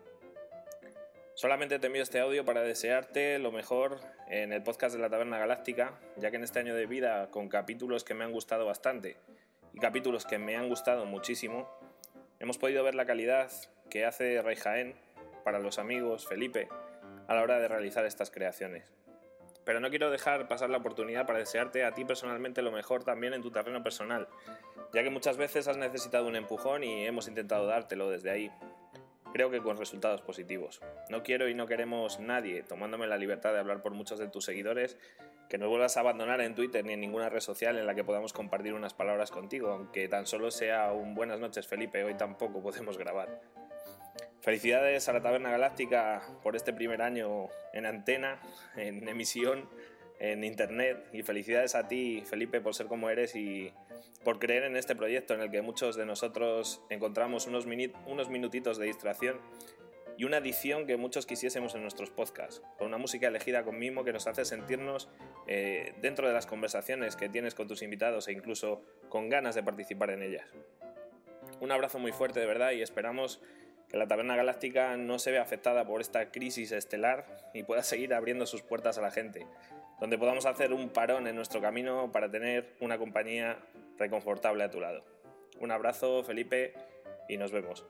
Speaker 1: Solamente te envío este audio para desearte lo mejor en el podcast de La Taberna Galáctica, ya que en este año de vida, con capítulos que me han gustado bastante y capítulos que me han gustado muchísimo, hemos podido ver la calidad que hace Ray Jaén para los amigos Felipe a la hora de realizar estas creaciones. Pero no quiero dejar pasar la oportunidad para desearte a ti personalmente lo mejor también en tu terreno personal, ya que muchas veces has necesitado un empujón y hemos intentado dártelo desde ahí. Creo que con resultados positivos. No quiero y no queremos nadie, tomándome la libertad de hablar por muchos de tus seguidores, que no vuelvas a abandonar en Twitter ni en ninguna red social en la que podamos compartir unas palabras contigo, aunque tan solo sea un buenas noches, Felipe, hoy tampoco podemos grabar. Felicidades a La Taberna Galáctica por este primer año en antena, en emisión, en internet, y felicidades a ti, Felipe, por ser como eres y por creer en este proyecto en el que muchos de nosotros encontramos unos minutitos de distracción y una adicción que muchos quisiésemos en nuestros podcasts, con una música elegida con mimo que nos hace sentirnos dentro de las conversaciones que tienes con tus invitados e incluso con ganas de participar en ellas. Un abrazo muy fuerte de verdad, y esperamos que la Taberna Galáctica no se vea afectada por esta crisis estelar y pueda seguir abriendo sus puertas a la gente, donde podamos hacer un parón en nuestro camino para tener una compañía reconfortable a tu lado. Un abrazo, Felipe, y nos vemos.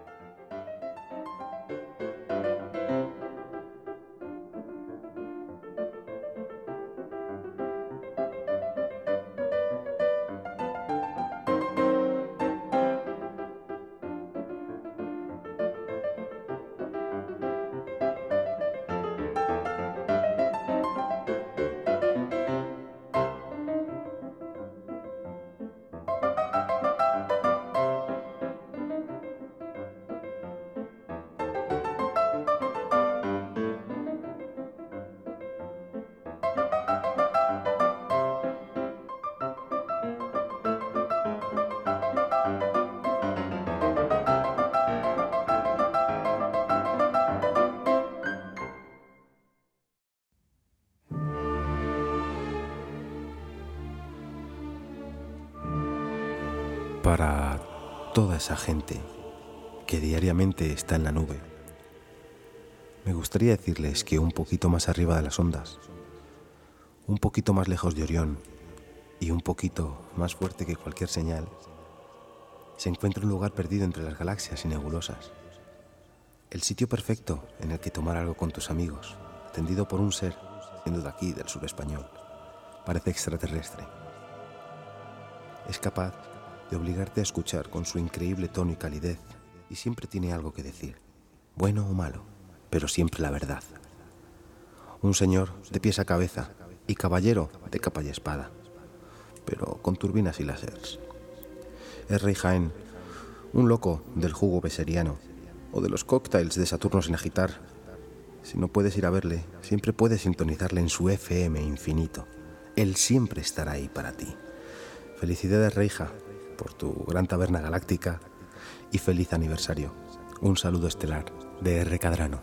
Speaker 2: Para toda esa gente que diariamente está en la nube, me gustaría decirles que un poquito más arriba de las ondas, un poquito más lejos de Orión y un poquito más fuerte que cualquier señal, se encuentra un lugar perdido entre las galaxias y nebulosas. El sitio perfecto en el que tomar algo con tus amigos, atendido por un ser, siendo de aquí, del sur español, parece extraterrestre. Es capaz de obligarte a escuchar con su increíble tono y calidez, y siempre tiene algo que decir, bueno o malo, pero siempre la verdad. Un señor de pies a cabeza y caballero de capa y espada, pero con turbinas y láseres. Es Rey Jaén, un loco del jugo beseriano o de los cócteles de Saturno sin agitar. Si no puedes ir a verle, siempre puedes sintonizarle en su FM infinito. Él siempre estará ahí para ti. Felicidades, Reija, por tu gran taberna galáctica y feliz aniversario. Un saludo estelar de R. Cadrano.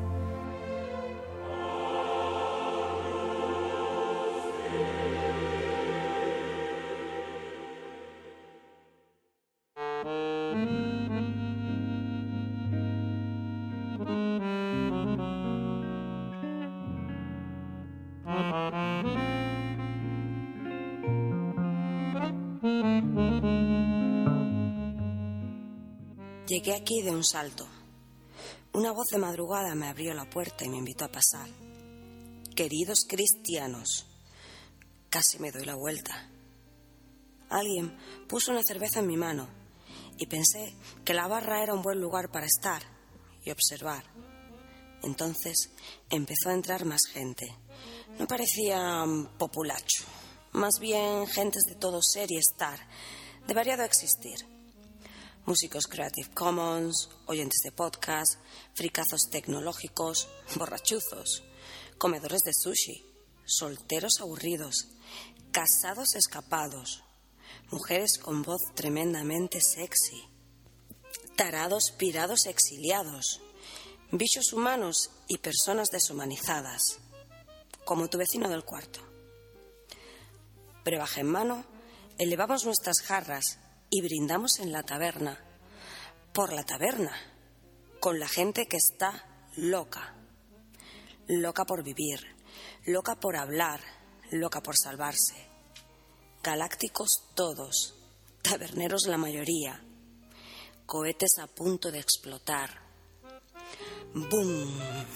Speaker 3: Llegué aquí de un salto. Una voz de madrugada me abrió la puerta y me invitó a pasar. Queridos cristianos, casi me doy la vuelta. Alguien puso una cerveza en mi mano y pensé que la barra era un buen lugar para estar y observar. Entonces empezó a entrar más gente. No parecían populacho, más bien gentes de todo ser y estar, de variado existir. Músicos Creative Commons, oyentes de podcast, fricazos tecnológicos, borrachuzos, comedores de sushi, solteros aburridos, casados escapados, mujeres con voz tremendamente sexy, tarados pirados exiliados, bichos humanos y personas deshumanizadas, como tu vecino del cuarto. Brebaje en mano, elevamos nuestras jarras y brindamos en la taberna, por la taberna, con la gente que está loca. Loca por vivir, loca por hablar, loca por salvarse. Galácticos todos, taberneros la mayoría, cohetes a punto de explotar. ¡Bum!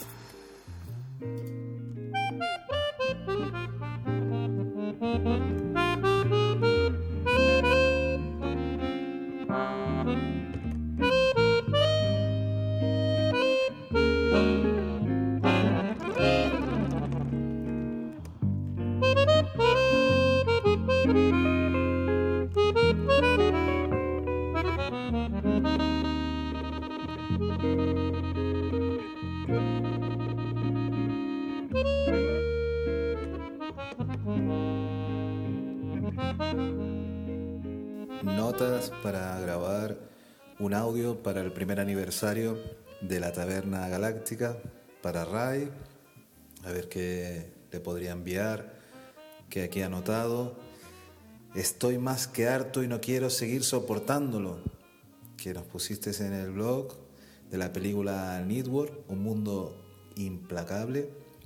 Speaker 4: Notas para grabar un audio para el primer aniversario de la Taberna Galáctica para Ray. A ver qué le podría enviar, que aquí ha anotado. Estoy más que harto y no quiero seguir soportándolo. Que nos pusiste en el blog de la película Network, Un mundo implacable,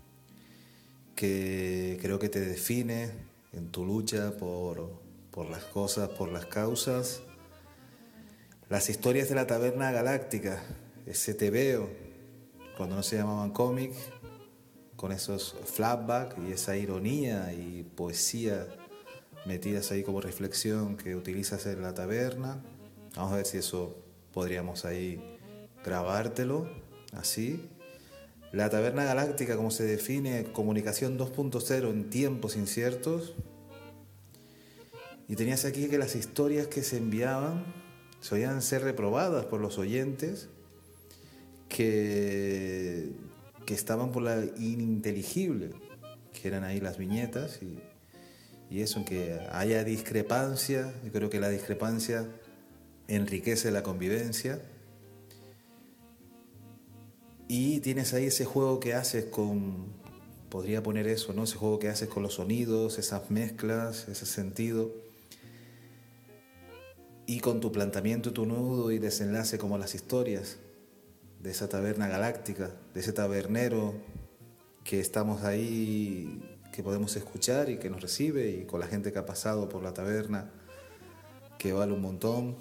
Speaker 4: que creo que te define en tu lucha por las cosas, por las causas. Las historias de la Taberna Galáctica, ese tebeo, cuando no se llamaban cómics, con esos flashbacks y esa ironía y poesía metidas ahí como reflexión que utilizas en la taberna. Vamos a ver si eso podríamos ahí grabártelo, así. La Taberna Galáctica, como se define, comunicación 2.0 en tiempos inciertos. Y tenías aquí que las historias que se enviaban solían ser reprobadas por los oyentes que estaban por la ininteligible, que eran ahí las viñetas, y eso, en que haya discrepancia. Yo creo que la discrepancia enriquece la convivencia. Y tienes ahí ese juego que haces con, podría poner eso, ¿no? Ese juego que haces con los sonidos, esas mezclas, ese sentido. Y con tu planteamiento, tu nudo y desenlace, como las historias de esa taberna galáctica, de ese tabernero que estamos ahí que podemos escuchar y que nos recibe, y con la gente que ha pasado por la taberna, que vale un montón.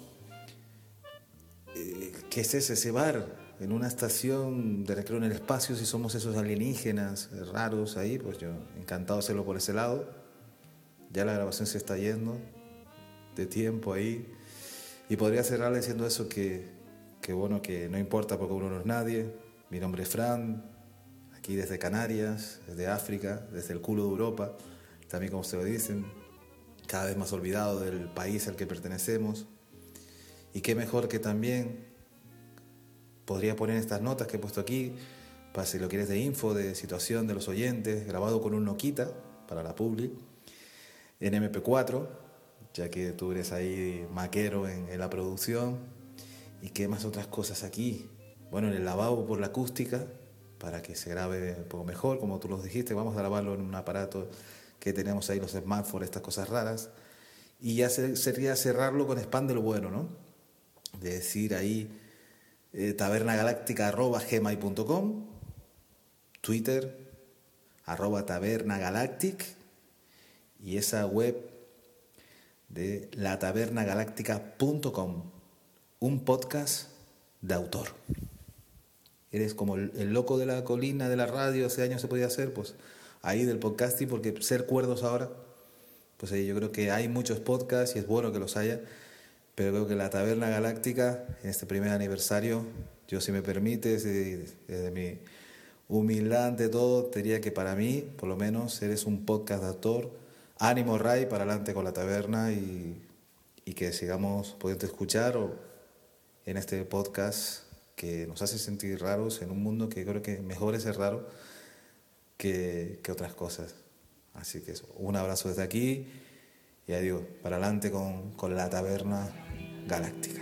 Speaker 4: ¿Qué es ese bar en una estación de recreo en el espacio? Si somos esos alienígenas raros ahí, pues yo encantado de hacerlo por ese lado. Ya la grabación se está yendo de tiempo ahí, y podría cerrar diciendo eso, que bueno, que no importa porque uno no es nadie. Mi nombre es Fran, aquí desde Canarias, desde África, desde el culo de Europa, también como se lo dicen, cada vez más olvidado del país al que pertenecemos. Y qué mejor que también podría poner estas notas que he puesto aquí, para si lo quieres de info, de situación de los oyentes, grabado con un Nokia para la publi, en MP4, ya que tú eres ahí maquero en la producción. Y qué más otras cosas aquí. Bueno, en el lavabo por la acústica, para que se grabe un poco mejor, como tú lo dijiste. Vamos a grabarlo en un aparato que tenemos ahí, los smartphones, estas cosas raras. Y ya sería cerrarlo con spam de lo bueno, ¿no? De decir ahí tabernagaláctica@gmail.com, Twitter @tabernagalactic, y esa web de latabernagaláctica.com, un podcast de autor. Eres como el loco de la colina de la radio, hace años se podía hacer, pues ahí del podcasting, porque ser cuerdos ahora, pues ahí yo creo que hay muchos podcasts y es bueno que los haya, pero creo que la Taberna Galáctica, en este primer aniversario, yo, si me permites, desde mi humildad ante todo, te diría que para mí, por lo menos, eres un podcast de autor. Ánimo, Ray, para adelante con la taberna, y que sigamos pudiendo escuchar en este podcast que nos hace sentir raros en un mundo que creo que mejor es ser raro que otras cosas. Así que eso, un abrazo desde aquí, y ya digo, para adelante con la Taberna Galáctica.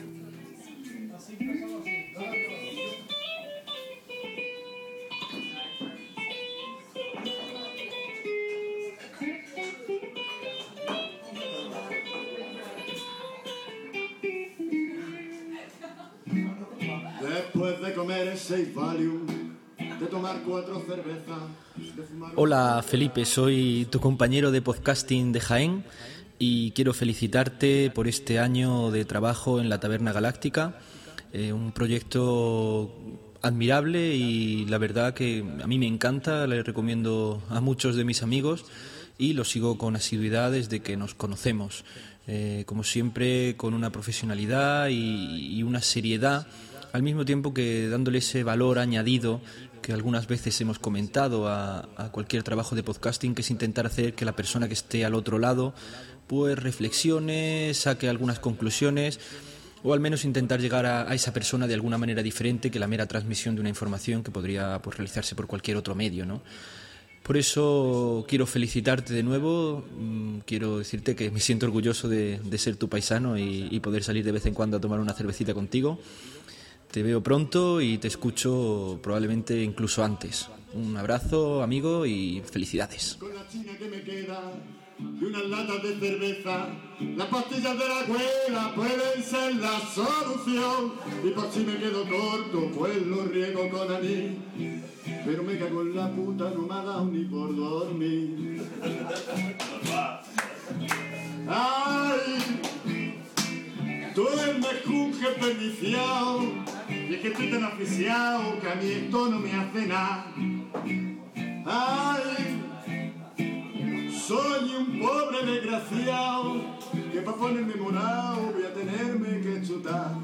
Speaker 6: Después de comer 6 Valium, de tomar 4 cervezas, de fumar...
Speaker 7: Hola Felipe, soy tu compañero de podcasting de Jaén y quiero felicitarte por este año de trabajo en la Taberna Galáctica, un proyecto admirable y la verdad que a mí me encanta, le recomiendo a muchos de mis amigos y lo sigo con asiduidad desde que nos conocemos, como siempre con una profesionalidad y una seriedad, al mismo tiempo que dándole ese valor añadido que algunas veces hemos comentado a cualquier trabajo de podcasting, que es intentar hacer que la persona que esté al otro lado pues reflexione, saque algunas conclusiones, o al menos intentar llegar a esa persona de alguna manera diferente que la mera transmisión de una información que podría pues realizarse por cualquier otro medio, ¿no? Por eso quiero felicitarte de nuevo, quiero decirte que me siento orgulloso de ser tu paisano y poder salir de vez en cuando a tomar una cervecita contigo. Te veo pronto y te escucho probablemente incluso antes. Un abrazo, amigo, y felicidades.
Speaker 6: Con la china que me queda y unas latas de cerveza, las pastillas de la abuela pueden ser la solución. Y por si me quedo corto, pues lo riego con anís. Pero me cago en la puta, no me ha dado ni por dormir. ¡Ay! Tú eres mejunje perniciado, y es que estoy tan asfixiado que a mí esto no me hace nada. Ay, soy un pobre desgraciado, que para ponerme morado voy a tenerme que chutar.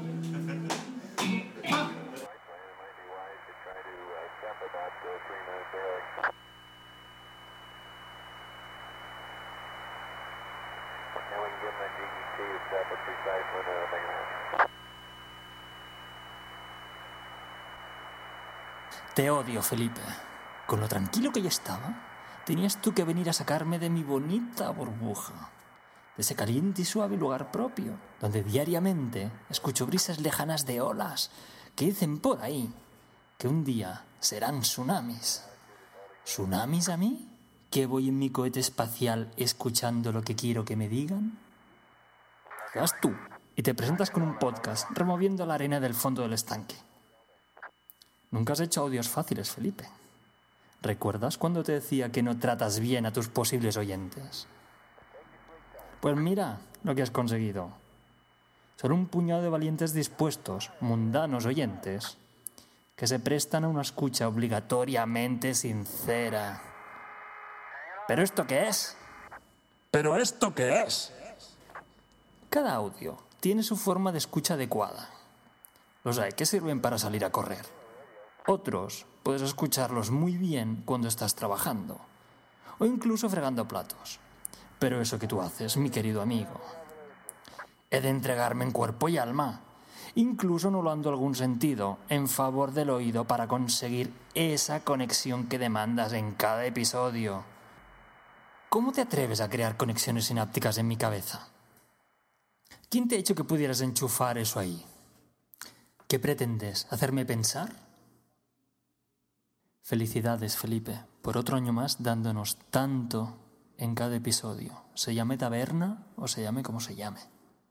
Speaker 8: Te odio, Felipe. Con lo tranquilo que ya estaba, tenías tú que venir a sacarme de mi bonita burbuja, de ese caliente y suave lugar propio, donde diariamente escucho brisas lejanas de olas que dicen por ahí que un día serán tsunamis. ¿Tsunamis a mí? ¿Que voy en mi cohete espacial escuchando lo que quiero que me digan? Te vas tú y te presentas con un podcast removiendo la arena del fondo del estanque. Nunca has hecho audios fáciles, Felipe. ¿Recuerdas cuando te decía que no tratas bien a tus posibles oyentes? Pues mira lo que has conseguido. Son un puñado de valientes dispuestos, mundanos oyentes, que se prestan a una escucha obligatoriamente sincera. ¿Pero esto qué es? ¿Pero esto qué es? Cada audio tiene su forma de escucha adecuada. Los hay que sirven para salir a correr. Otros puedes escucharlos muy bien cuando estás trabajando o incluso fregando platos. Pero eso que tú haces, mi querido amigo, he de entregarme en cuerpo y alma, incluso anulando algún sentido en favor del oído para conseguir esa conexión que demandas en cada episodio. ¿Cómo te atreves a crear conexiones sinápticas en mi cabeza? ¿Quién te ha dicho que pudieras enchufar eso ahí? ¿Qué pretendes? ¿Hacerme pensar? Felicidades, Felipe, por otro año más dándonos tanto en cada episodio. Se llame taberna o se llame como se llame.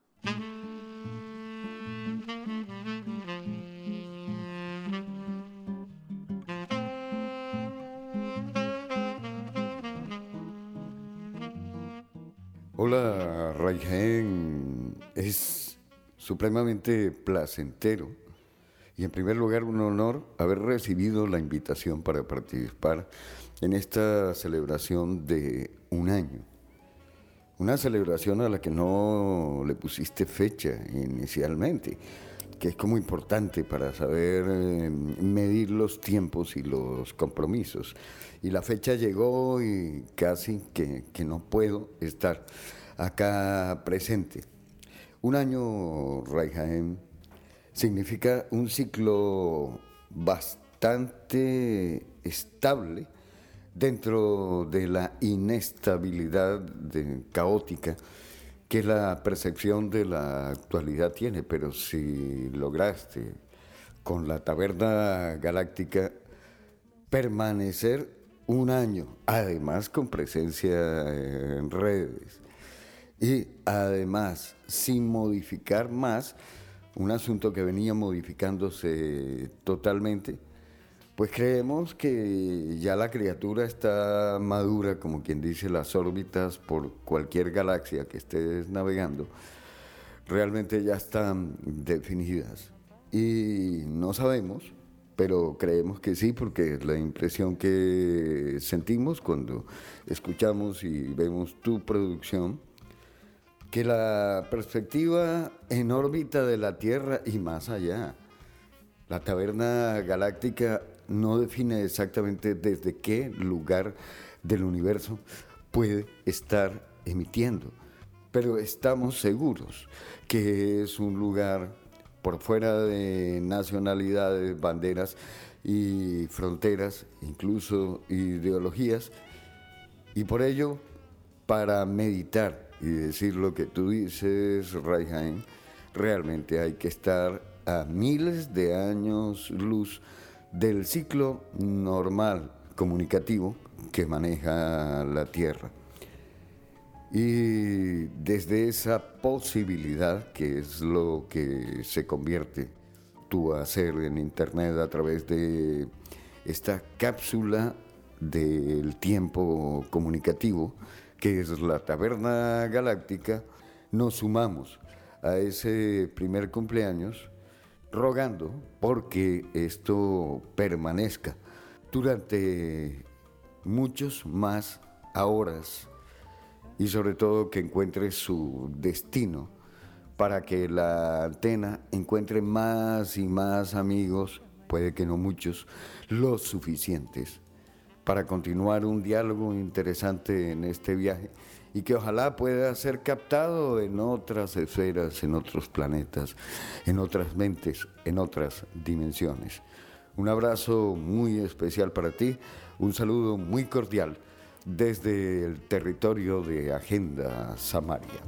Speaker 9: Hola, Ray Jaén. Es supremamente placentero y en primer lugar un honor haber recibido la invitación para participar en esta celebración de un año. Una celebración a la que no le pusiste fecha inicialmente, que es como importante para saber medir los tiempos y los compromisos. Y la fecha llegó y casi que no puedo estar acá presente. Un año, Ray Jaén, significa un ciclo bastante estable dentro de la inestabilidad caótica que la percepción de la actualidad tiene, pero si lograste con la Taberna Galáctica permanecer un año, además con presencia en redes y además sin modificar más, un asunto que venía modificándose totalmente, pues creemos que ya la criatura está madura, como quien dice, las órbitas por cualquier galaxia que estés navegando, realmente ya están definidas. Y no sabemos, pero creemos que sí, porque es la impresión que sentimos cuando escuchamos y vemos tu producción, que la perspectiva en órbita de la Tierra y más allá, la Taberna Galáctica no define exactamente desde qué lugar del universo puede estar emitiendo, pero estamos seguros que es un lugar por fuera de nacionalidades, banderas y fronteras, incluso ideologías, y por ello, para meditar y decir lo que tú dices, Ray Jaén, realmente hay que estar a miles de años luz del ciclo normal comunicativo que maneja la Tierra. Y desde esa posibilidad, que es lo que se convierte tu hacer en Internet a través de esta cápsula del tiempo comunicativo, que es la Taberna Galáctica, nos sumamos a ese primer cumpleaños rogando porque esto permanezca durante muchos más horas y sobre todo que encuentre su destino para que la antena encuentre más y más amigos, puede que no muchos, los suficientes para continuar un diálogo interesante en este viaje y que ojalá pueda ser captado en otras esferas, en otros planetas, en otras mentes, en otras dimensiones. Un abrazo muy especial para ti, un saludo muy cordial desde el territorio de Agenda Samaria.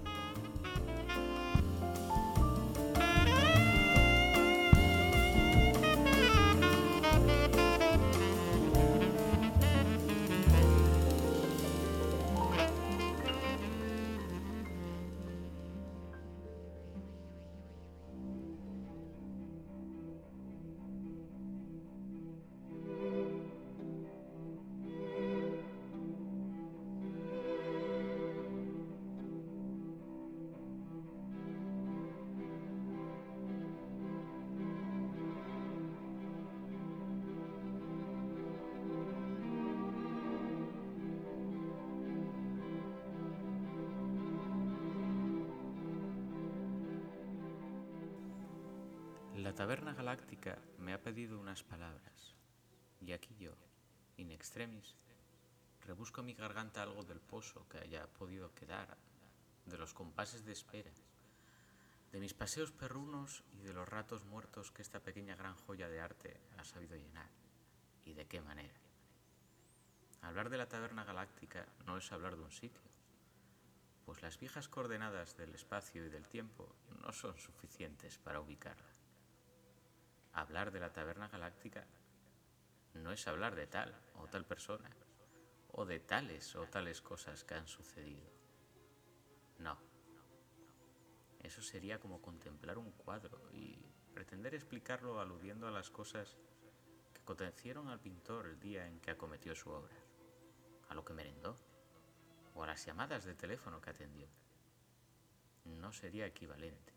Speaker 10: La Taberna Galáctica me ha pedido unas palabras, y aquí yo, in extremis, rebusco en mi garganta algo del pozo que haya podido quedar, de los compases de espera, de mis paseos perrunos y de los ratos muertos que esta pequeña gran joya de arte ha sabido llenar. ¿Y de qué manera? Hablar de la Taberna Galáctica no es hablar de un sitio, pues las viejas coordenadas del espacio y del tiempo no son suficientes para ubicarla. Hablar de la Taberna Galáctica no es hablar de tal o tal persona, o de tales o tales cosas que han sucedido. No. Eso sería como contemplar un cuadro y pretender explicarlo aludiendo a las cosas que acontecieron al pintor el día en que acometió su obra, a lo que merendó, o a las llamadas de teléfono que atendió. No sería equivalente.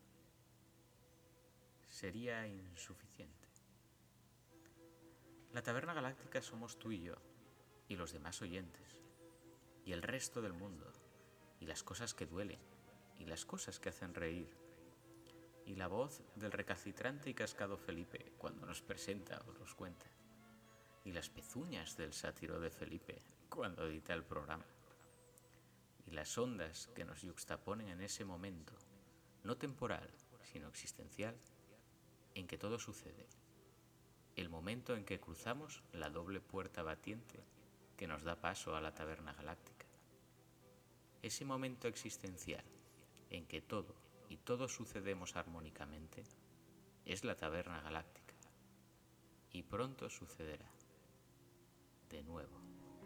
Speaker 10: Sería insuficiente. La Taberna Galáctica somos tú y yo, y los demás oyentes, y el resto del mundo, y las cosas que duelen, y las cosas que hacen reír, y la voz del recalcitrante y cascado Felipe cuando nos presenta o nos cuenta, y las pezuñas del sátiro de Felipe cuando edita el programa, y las ondas que nos yuxtaponen en ese momento, no temporal, sino existencial, en que todo sucede, el momento en que cruzamos la doble puerta batiente que nos da paso a la Taberna Galáctica. Ese momento existencial en que todo y todos sucedemos armónicamente es la Taberna Galáctica. Y pronto sucederá. De nuevo.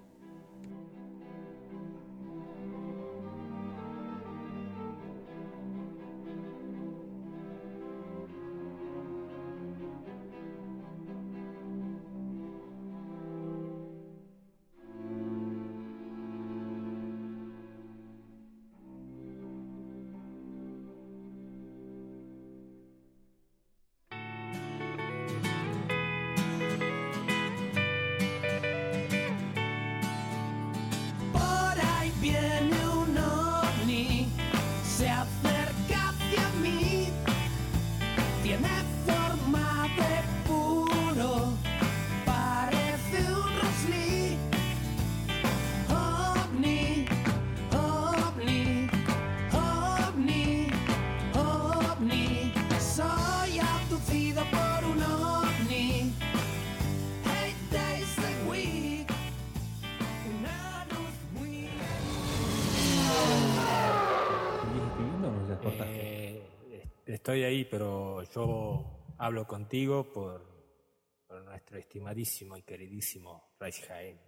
Speaker 11: Estoy ahí, pero yo hablo contigo por nuestro estimadísimo y queridísimo Ray Jaén.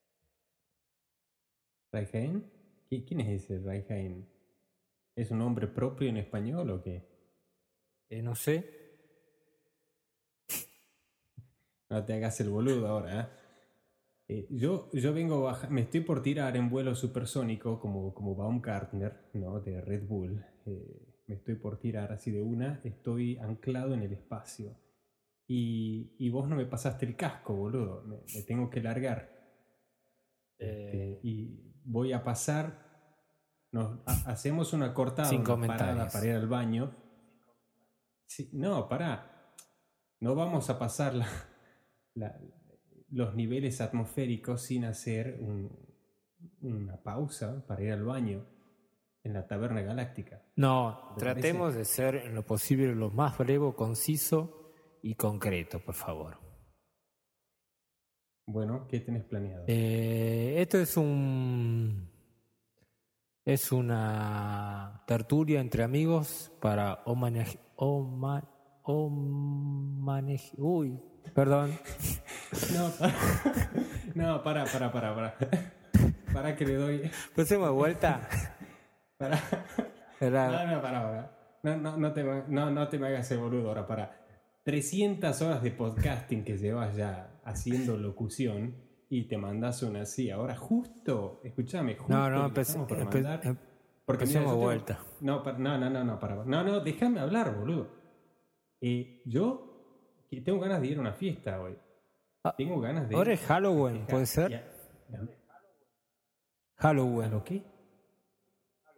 Speaker 12: ¿Ray Jaén? ¿Quién es ese Ray Jaén? ¿Es un nombre propio en español o qué?
Speaker 11: No sé.
Speaker 12: No te hagas el boludo ahora, ¿eh? Yo vengo me estoy por tirar en vuelo supersónico como Baumgartner, ¿no? De Red Bull. Me estoy por tirar así de una, estoy anclado en el espacio. Y vos no me pasaste el casco, boludo. Me tengo que largar. Y voy a pasar. Hacemos una cortada,
Speaker 11: sin
Speaker 12: una parada para ir al baño. Sí, no, pará. No vamos a pasar los niveles atmosféricos sin hacer una pausa para ir al baño. En la Taberna Galáctica.
Speaker 11: No, tratemos de ser en lo posible lo más breve, conciso y concreto, por favor.
Speaker 12: Bueno, ¿qué tenés planeado?
Speaker 11: Esto es una tertulia entre amigos para uy, perdón.
Speaker 12: No, para. Para que le doy.
Speaker 11: Pasemos de vuelta.
Speaker 12: Para. No te me hagas el boludo ahora. Para 300 horas de podcasting que llevas ya haciendo locución y te mandas una así. Ahora justo, escúchame, justo.
Speaker 11: Porque empecemos de vuelta.
Speaker 12: No, déjame hablar, boludo. Yo tengo ganas de ir a una fiesta hoy. Tengo ganas de
Speaker 11: ahora es Halloween, ¿puede ser? Halloween.
Speaker 12: ¿A qué?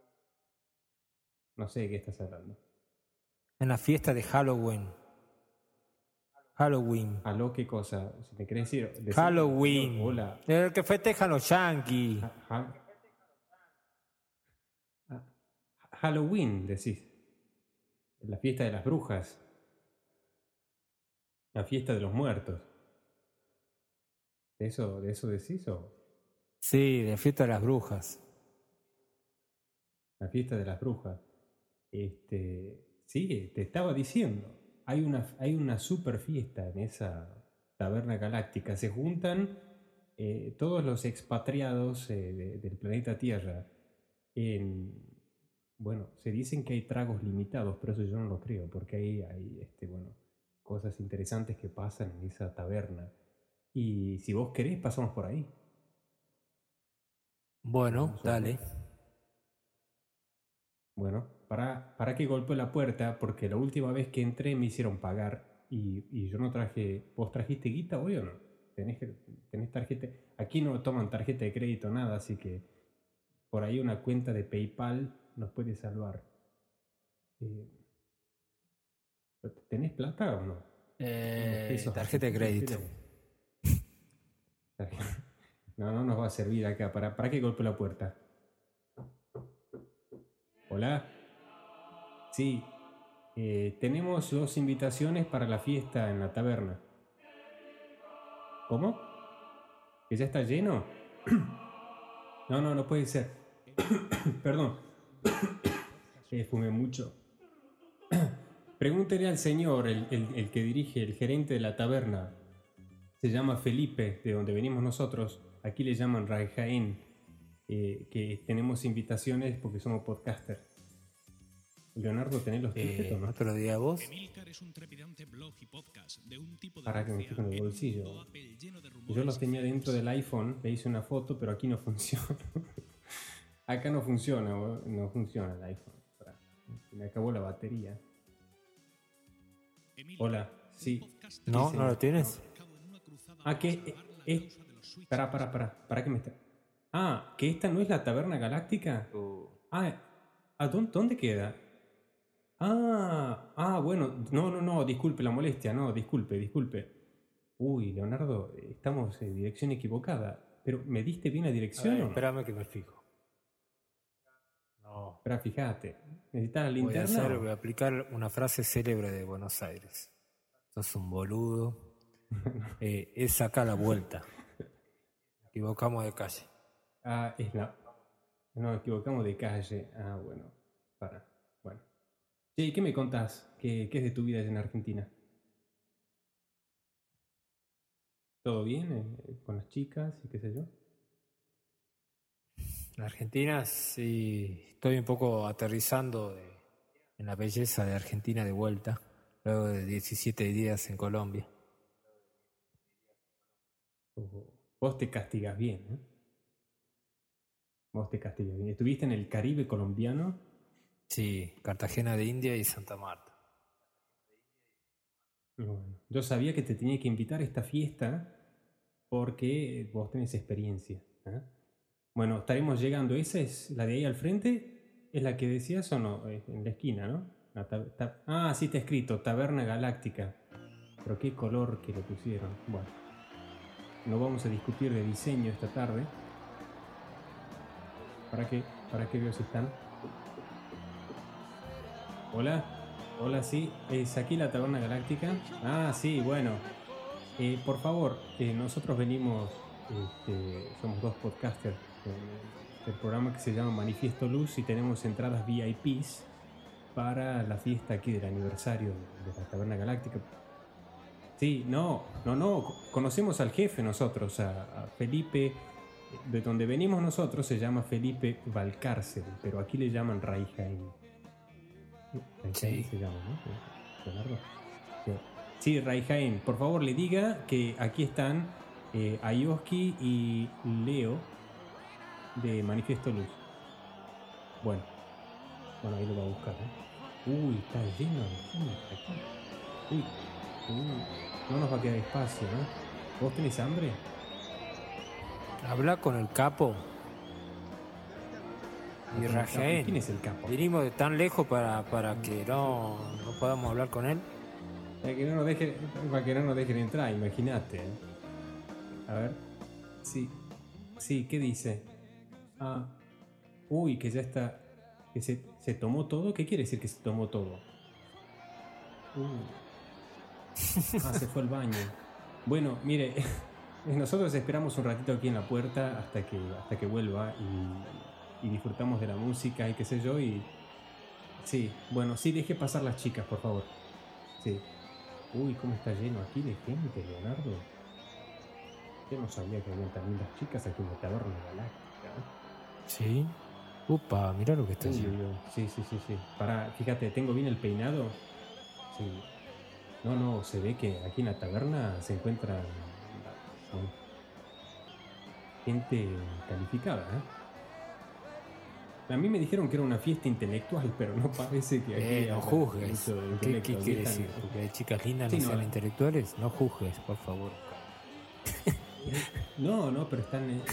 Speaker 12: No sé de qué estás hablando.
Speaker 11: En la fiesta de Halloween. Halloween.
Speaker 12: ¿Aló qué cosa? Si me querés decir...
Speaker 11: Halloween.
Speaker 12: Hola.
Speaker 11: El que festejan los yankees.
Speaker 12: Halloween, decís. La fiesta de las brujas. La fiesta de los muertos. ¿De eso decís o...?
Speaker 11: Sí, la fiesta de las brujas.
Speaker 12: La fiesta de las brujas. Sí, te estaba diciendo. Hay una super fiesta en esa taberna galáctica. Se juntan todos los expatriados del planeta Tierra. Bueno, se dicen que hay tragos limitados, pero eso yo no lo creo, porque hay cosas interesantes que pasan en esa taberna. Y si vos querés, pasamos por ahí.
Speaker 11: Bueno, dale.
Speaker 12: Bueno, para que golpee la puerta, porque la última vez que entré me hicieron pagar y yo no traje... ¿Vos trajiste guita hoy o no? ¿Tenés tarjeta? Aquí no toman tarjeta de crédito, nada, así que por ahí una cuenta de PayPal nos puede salvar. ¿Tenés plata o no?
Speaker 11: Tarjeta de crédito.
Speaker 12: No nos va a servir acá. ¿Para qué golpeo la puerta? Hola. Sí. Tenemos 2 invitaciones para la fiesta en la taberna. ¿Cómo? ¿Que ya está lleno? No puede ser. Perdón. Fumé mucho. Pregúntele al señor, el que dirige, el gerente de la taberna. Se llama Felipe, de donde venimos nosotros. Aquí le llaman Ray Jaén. Que tenemos invitaciones porque somos podcasters. Leonardo, ¿tenés los tickets o no?
Speaker 11: ¿Te lo diga vos?
Speaker 12: Para que me fijo en el bolsillo. Yo los tenía dentro del iPhone, le hice una foto, pero aquí no funciona. Acá no funciona el iPhone. Me acabó la batería. Hola, sí.
Speaker 11: No lo tienes.
Speaker 12: Que para que me está... que esta no es la taberna galáctica. ¿Dónde queda? Bueno, no, disculpe la molestia, no, disculpe. Uy, Leonardo, estamos en dirección equivocada. Pero, ¿me diste bien la dirección o no?
Speaker 11: Espérame que me fijo.
Speaker 12: No. Pero fíjate, ¿necesitas la linterna?
Speaker 11: Voy a aplicar una frase célebre de Buenos Aires. Sos un boludo. Es acá la vuelta. Equivocamos de calle.
Speaker 12: No, equivocamos de calle. Bueno. Bueno. Che, ¿qué me contás? ¿Qué es de tu vida allá en Argentina? ¿Todo bien? ¿Con las chicas y qué sé yo?
Speaker 11: En Argentina sí, estoy un poco aterrizando en la belleza de Argentina de vuelta, luego de 17 días en Colombia.
Speaker 12: Vos te castigas bien, ¿eh? Vos te castigas bien. ¿Estuviste en el Caribe colombiano?
Speaker 11: Sí, Cartagena de India y Santa Marta.
Speaker 12: Bueno, yo sabía que te tenía que invitar a esta fiesta porque vos tenés experiencia, ¿eh? Bueno, estaremos llegando. ¿Esa es la de ahí al frente? ¿Es la que decías o no? En la esquina, ¿no? Sí está escrito, Taberna Galáctica. Pero qué color que le pusieron. Bueno, no vamos a discutir de diseño esta tarde. ¿Para qué veo si están? Hola, sí. ¿Es aquí la Taberna Galáctica? Sí, bueno. Por favor, nosotros venimos... somos 2 podcasters del programa que se llama Manifiesto Luz y tenemos entradas VIPs para la fiesta aquí del aniversario de la Taberna Galáctica. Sí, no, conocemos al jefe nosotros, a Felipe, de donde venimos nosotros se llama Felipe Valcárcel, pero aquí le llaman Ray Jaén.
Speaker 11: Sí.
Speaker 12: Se llama, ¿no? Leonardo. Sí, Ray Jaén, por favor le diga que aquí están Ayoski y Leo de Manifiesto Luz. Bueno, ahí lo va a buscar, ¿eh? Uy, está lleno de gente aquí. Uy, no nos va a quedar espacio, ¿no? ¿Vos tenés hambre?
Speaker 11: Habla con el capo. Y
Speaker 12: ¿Quién es el capo?
Speaker 11: Vinimos de tan lejos para que no podamos hablar con él.
Speaker 12: Para que no nos dejen entrar, imagínate. A ver. Sí, ¿qué dice? Uy, que ya está. Que se tomó todo. ¿Qué quiere decir que se tomó todo? Se fue al baño. Bueno, mire, nosotros esperamos un ratito aquí en la puerta hasta que vuelva y disfrutamos de la música y qué sé yo. Y sí, bueno, sí, deje pasar las chicas, por favor. Sí. Uy, cómo está lleno aquí de gente, Leonardo. Yo no sabía que había tan lindas chicas aquí en la Taberna Galáctica.
Speaker 11: Sí. Upa, mirá lo que está haciendo.
Speaker 12: Sí. Pará, fíjate, ¿tengo bien el peinado? Sí. No, se ve que aquí en la taberna se encuentran gente calificada, A mí me dijeron que era una fiesta intelectual, pero no parece que aquí
Speaker 11: no juzgues. ¿Qué quiere decir? Porque hay chicas lindas no sean intelectuales. No juzgues, por favor.
Speaker 12: No, pero están...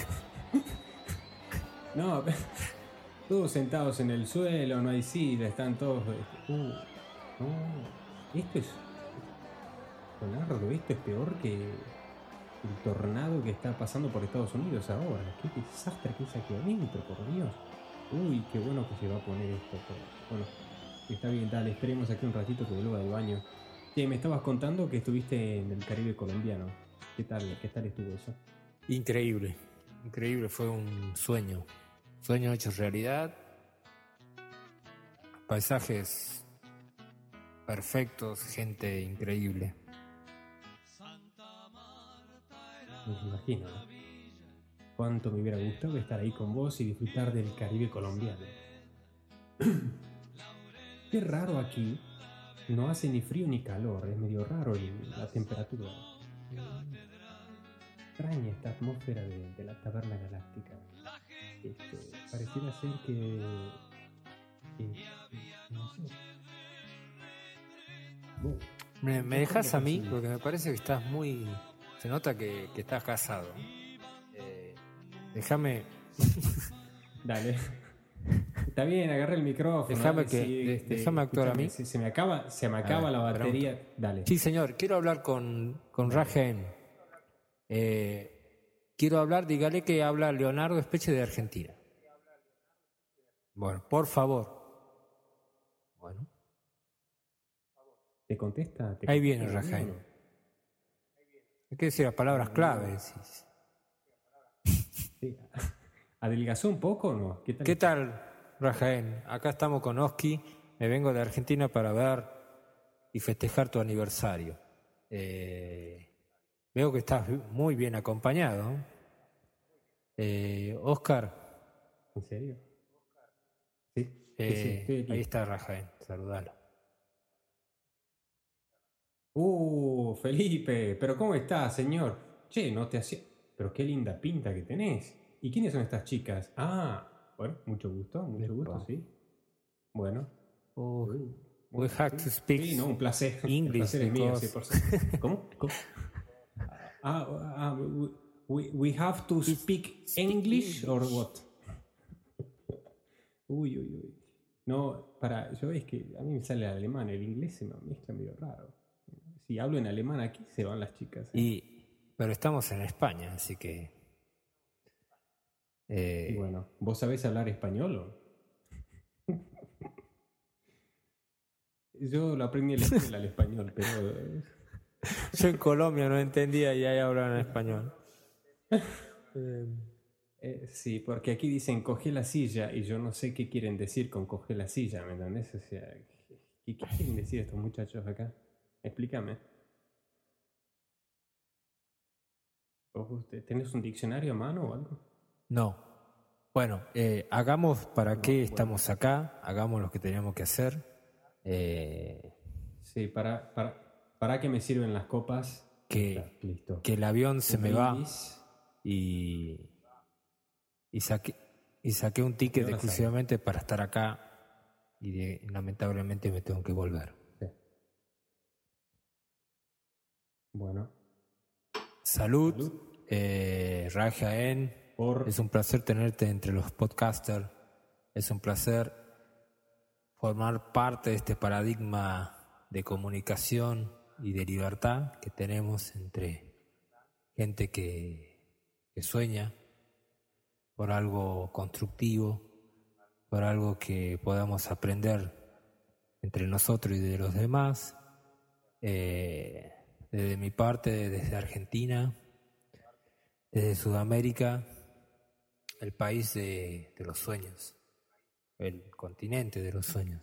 Speaker 12: No, todos sentados en el suelo, no hay silla, están todos... Esto es... Leonardo, esto es peor que el tornado que está pasando por Estados Unidos ahora. Qué desastre que es aquí adentro, por Dios. Uy, qué bueno que se va a poner esto. Bueno, está bien, dale, esperemos aquí un ratito que vuelva del baño. Sí, me estabas contando que estuviste en el Caribe colombiano. ¿Qué tal estuvo eso?
Speaker 11: Increíble, fue un sueño hecho realidad. Paisajes perfectos, gente increíble.
Speaker 12: Me imagino, cuánto me hubiera gustado estar ahí con vos y disfrutar del Caribe colombiano. Qué raro aquí, no hace ni frío ni calor, es medio raro la temperatura. Extraña esta atmósfera de la Taberna Galáctica. Pareciera ser que no sé.
Speaker 11: ¿Me dejas a mí? Porque me parece que estás muy... Se nota que estás casado. Déjame...
Speaker 12: Dale. Está bien, agarra el micrófono.
Speaker 11: Déjame actuar a mí.
Speaker 12: Se me acaba la batería.
Speaker 11: Pregunta.
Speaker 12: Dale.
Speaker 11: Sí, señor. Quiero hablar con Rajen. Quiero hablar, dígale que habla Leonardo Espeche de Argentina. Bueno, por favor. Bueno.
Speaker 12: ¿Te contesta?
Speaker 11: Ahí viene Rajen. Hay que decir las palabras claves.
Speaker 12: Sí. ¿Adelgazó un poco o no?
Speaker 11: ¿Qué tal, Rajen? Acá estamos con Oski. Me vengo de Argentina para ver y festejar tu aniversario. Veo que estás muy bien acompañado. Oscar.
Speaker 12: ¿En serio?
Speaker 11: Sí. Ahí está Rajen. Saludalo.
Speaker 12: Felipe, pero ¿cómo estás, señor? Che, no te hacía... Pero qué linda pinta que tenés. ¿Y quiénes son estas chicas? Bueno, mucho gusto, sí. Bueno.
Speaker 11: We have to speak
Speaker 12: sí, no, un placer.
Speaker 11: English.
Speaker 12: El placer es mío, sí, por supuesto. ¿Cómo? We have to speak English or what? Uy. No, yo es que a mí me sale alemán, el inglés se me mezcla medio raro. Si hablo en alemán aquí se van las chicas.
Speaker 11: Pero estamos en España, así que...
Speaker 12: Y bueno, ¿vos sabés hablar español o? Yo lo aprendí en la escuela, el español, pero...
Speaker 11: Yo en Colombia no entendía y ahí hablan español.
Speaker 12: Sí, porque aquí dicen coge la silla y yo no sé qué quieren decir con coge la silla, ¿me entendés? O sea, ¿qué quieren decir estos muchachos acá? Explícame. ¿Tenés un diccionario a mano o algo?
Speaker 11: No. Bueno, hagamos para qué estamos acá, hagamos lo que tenemos que hacer.
Speaker 12: Sí, para qué me sirven las copas.
Speaker 11: Listo. Que el avión se me va y saqué un ticket exclusivamente para estar acá y lamentablemente me tengo que volver.
Speaker 12: Sí. Bueno.
Speaker 11: Salud. Rajaen, es un placer tenerte entre los podcasters. Es un placer formar parte de este paradigma de comunicación y de libertad que tenemos entre gente que sueña por algo constructivo, por algo que podamos aprender entre nosotros y de los demás. Desde mi parte, desde Argentina, desde Sudamérica, el país de los sueños, el continente de los sueños.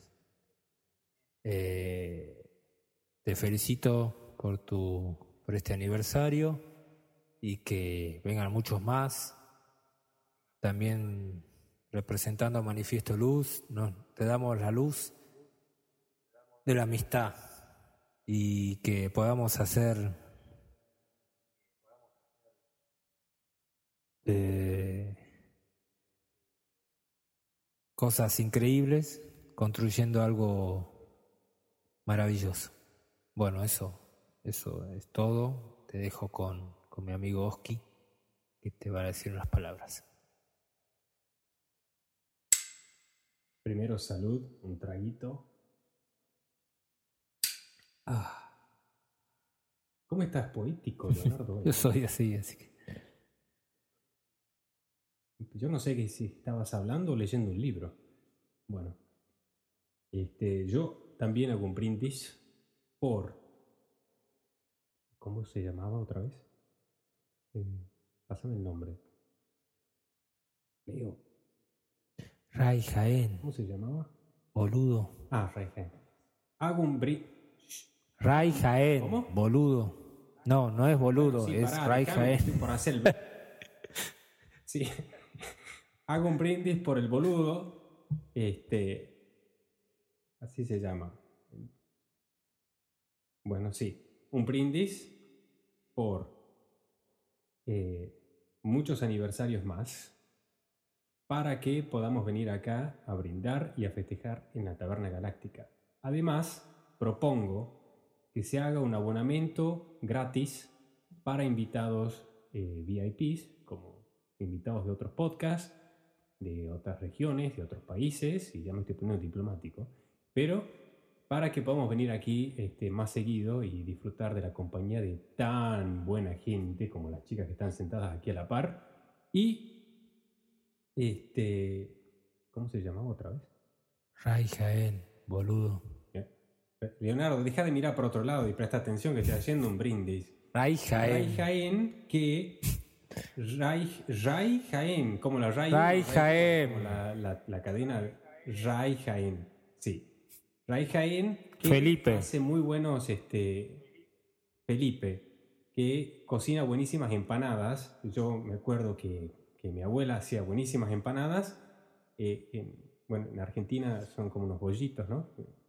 Speaker 11: Te felicito por este aniversario y que vengan muchos más. También representando a Manifiesto Luz, te damos la luz de la amistad y que podamos hacer cosas increíbles, construyendo algo maravilloso. Bueno, eso es todo. Te dejo con mi amigo Oski, que te va a decir unas palabras.
Speaker 12: Primero salud, un traguito. ¿Cómo estás poético, Leonardo?
Speaker 11: Yo soy así que...
Speaker 12: Yo no sé si estabas hablando o leyendo un libro. Bueno, yo también hago un brindis por... ¿Cómo se llamaba otra vez? Pásame el nombre. Leo.
Speaker 11: Ray Jaén.
Speaker 12: ¿Cómo se llamaba?
Speaker 11: Boludo.
Speaker 12: Ray Jaén. Hago un brindis.
Speaker 11: Ray Jaén.
Speaker 12: ¿Cómo?
Speaker 11: Boludo. No es boludo,
Speaker 12: sí,
Speaker 11: es
Speaker 12: pará,
Speaker 11: Ray Jaén.
Speaker 12: Por hacer sí. Hago un brindis por el boludo. Así se llama. Bueno, sí. Un brindis por muchos aniversarios más, para que podamos venir acá a brindar y a festejar en la Taberna Galáctica. Además, propongo que se haga un abonamiento gratis para invitados VIPs, como invitados de otros podcasts, de otras regiones, de otros países, y ya me estoy poniendo diplomático, pero para que podamos venir aquí más seguido y disfrutar de la compañía de tan buena gente como las chicas que están sentadas aquí a la par. Y ¿cómo se llamaba otra vez?
Speaker 11: Ray Jaén, boludo.
Speaker 12: Leonardo, deja de mirar por otro lado y presta atención que estoy haciendo un brindis.
Speaker 11: Ray Jaén.
Speaker 12: Ray Jaén, que... Ray Jaén, como la Ray...
Speaker 11: Ray Jaén.
Speaker 12: Como la cadena Ray Jaén, sí. Ray Jaén, que
Speaker 11: Felipe.
Speaker 12: hace muy buenos... Felipe, que cocina buenísimas empanadas. Yo me acuerdo que mi abuela hacía buenísimas empanadas. En Argentina son como unos bollitos, ¿no?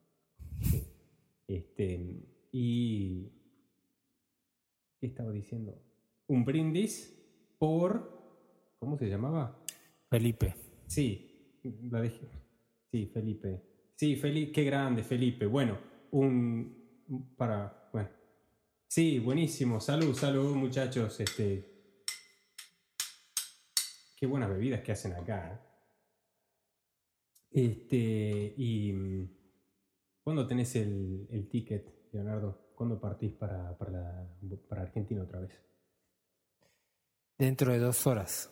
Speaker 12: Y... ¿qué estaba diciendo? Un brindis por... ¿cómo se llamaba?
Speaker 11: Felipe.
Speaker 12: Sí, la dejé. Sí, Felipe. Sí, qué grande, Felipe. Bueno, bueno. Sí, buenísimo. Salud, muchachos. Qué buenas bebidas que hacen acá. Y... ¿cuándo tenés el ticket, Leonardo? ¿Cuándo partís para Argentina otra vez?
Speaker 11: Dentro de 2 horas.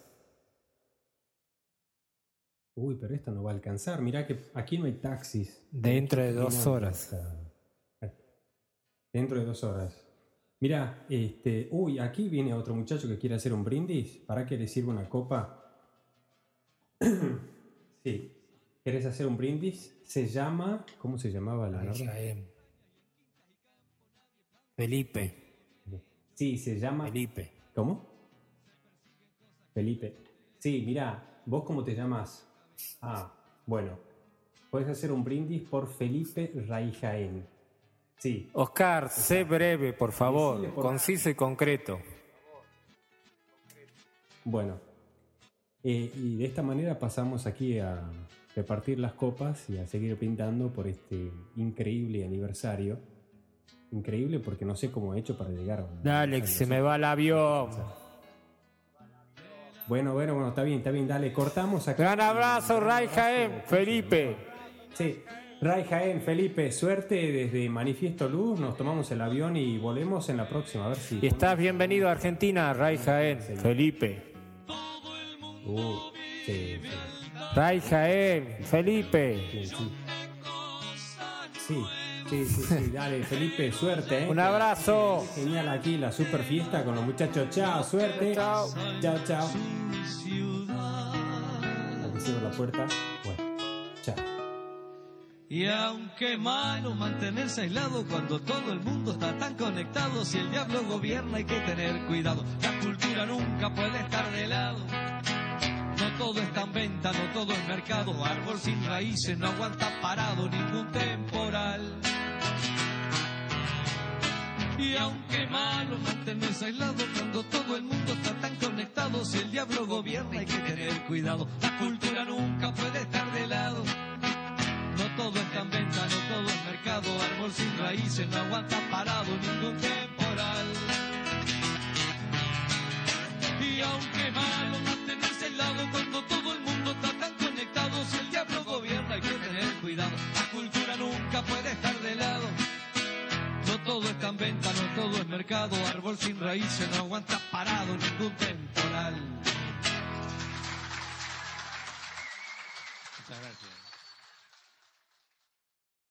Speaker 12: Uy, pero esto no va a alcanzar. Mirá que aquí no hay taxis.
Speaker 11: Dentro de 2 horas.
Speaker 12: Dentro de 2 horas. Mirá, uy, aquí viene otro muchacho que quiere hacer un brindis. ¿Para que le sirva una copa? Sí. ¿Querés hacer un brindis? Se llama... ¿cómo se llamaba la
Speaker 11: Felipe.
Speaker 12: Sí, se llama...
Speaker 11: Felipe.
Speaker 12: ¿Cómo? Felipe. Sí, mirá, ¿vos cómo te llamas? Bueno. Puedes hacer un brindis por Felipe Ray Jaén. Sí.
Speaker 11: Oscar, sé breve, por favor. Conciso y concreto.
Speaker 12: Bueno. Y de esta manera pasamos aquí a repartir las copas y a seguir pintando por este increíble aniversario. Increíble porque no sé cómo he hecho para llegar a...
Speaker 11: Dale, que se me va el avión.
Speaker 12: Bueno, está bien, dale, cortamos acá.
Speaker 11: Gran abrazo, Ray Jaén, Felipe.
Speaker 12: Sí, Ray Jaén, Felipe, suerte desde Manifiesto Luz. Nos tomamos el avión y volvemos en la próxima. A ver si.
Speaker 11: Y estás bienvenido a Argentina, Ray Jaén, Felipe.
Speaker 12: Sí.
Speaker 11: Ray Jaén, Felipe.
Speaker 12: Sí, dale, Felipe, suerte, ¿eh?
Speaker 11: Un abrazo.
Speaker 12: Genial aquí la super fiesta con los muchachos. Chao, suerte. Chao. Chao. Aquí cierro la puerta. Bueno, chao.
Speaker 13: Y aunque malo mantenerse aislado cuando todo el mundo está tan conectado, si el diablo gobierna hay que tener cuidado. La cultura nunca puede estar de lado. No todo está en venta, no todo es mercado. Árbol sin raíces no aguanta parado ningún temporal. Y aunque malo mantenerse aislado cuando todo el mundo está tan conectado, si el diablo gobierna hay que tener cuidado. La cultura nunca puede estar de lado. No todo está en venta, no todo es mercado. Árbol sin raíces no aguanta parado ningún temporal. Y aunque malo mantenerse aislado cuando todo el mundo está tan conectado, si el diablo gobierna hay que tener cuidado. La cultura nunca puede estar de lado. No todo está en venta, no todo es mercado. Árbol sin raíces no aguanta parado ningún temporal. Muchas gracias.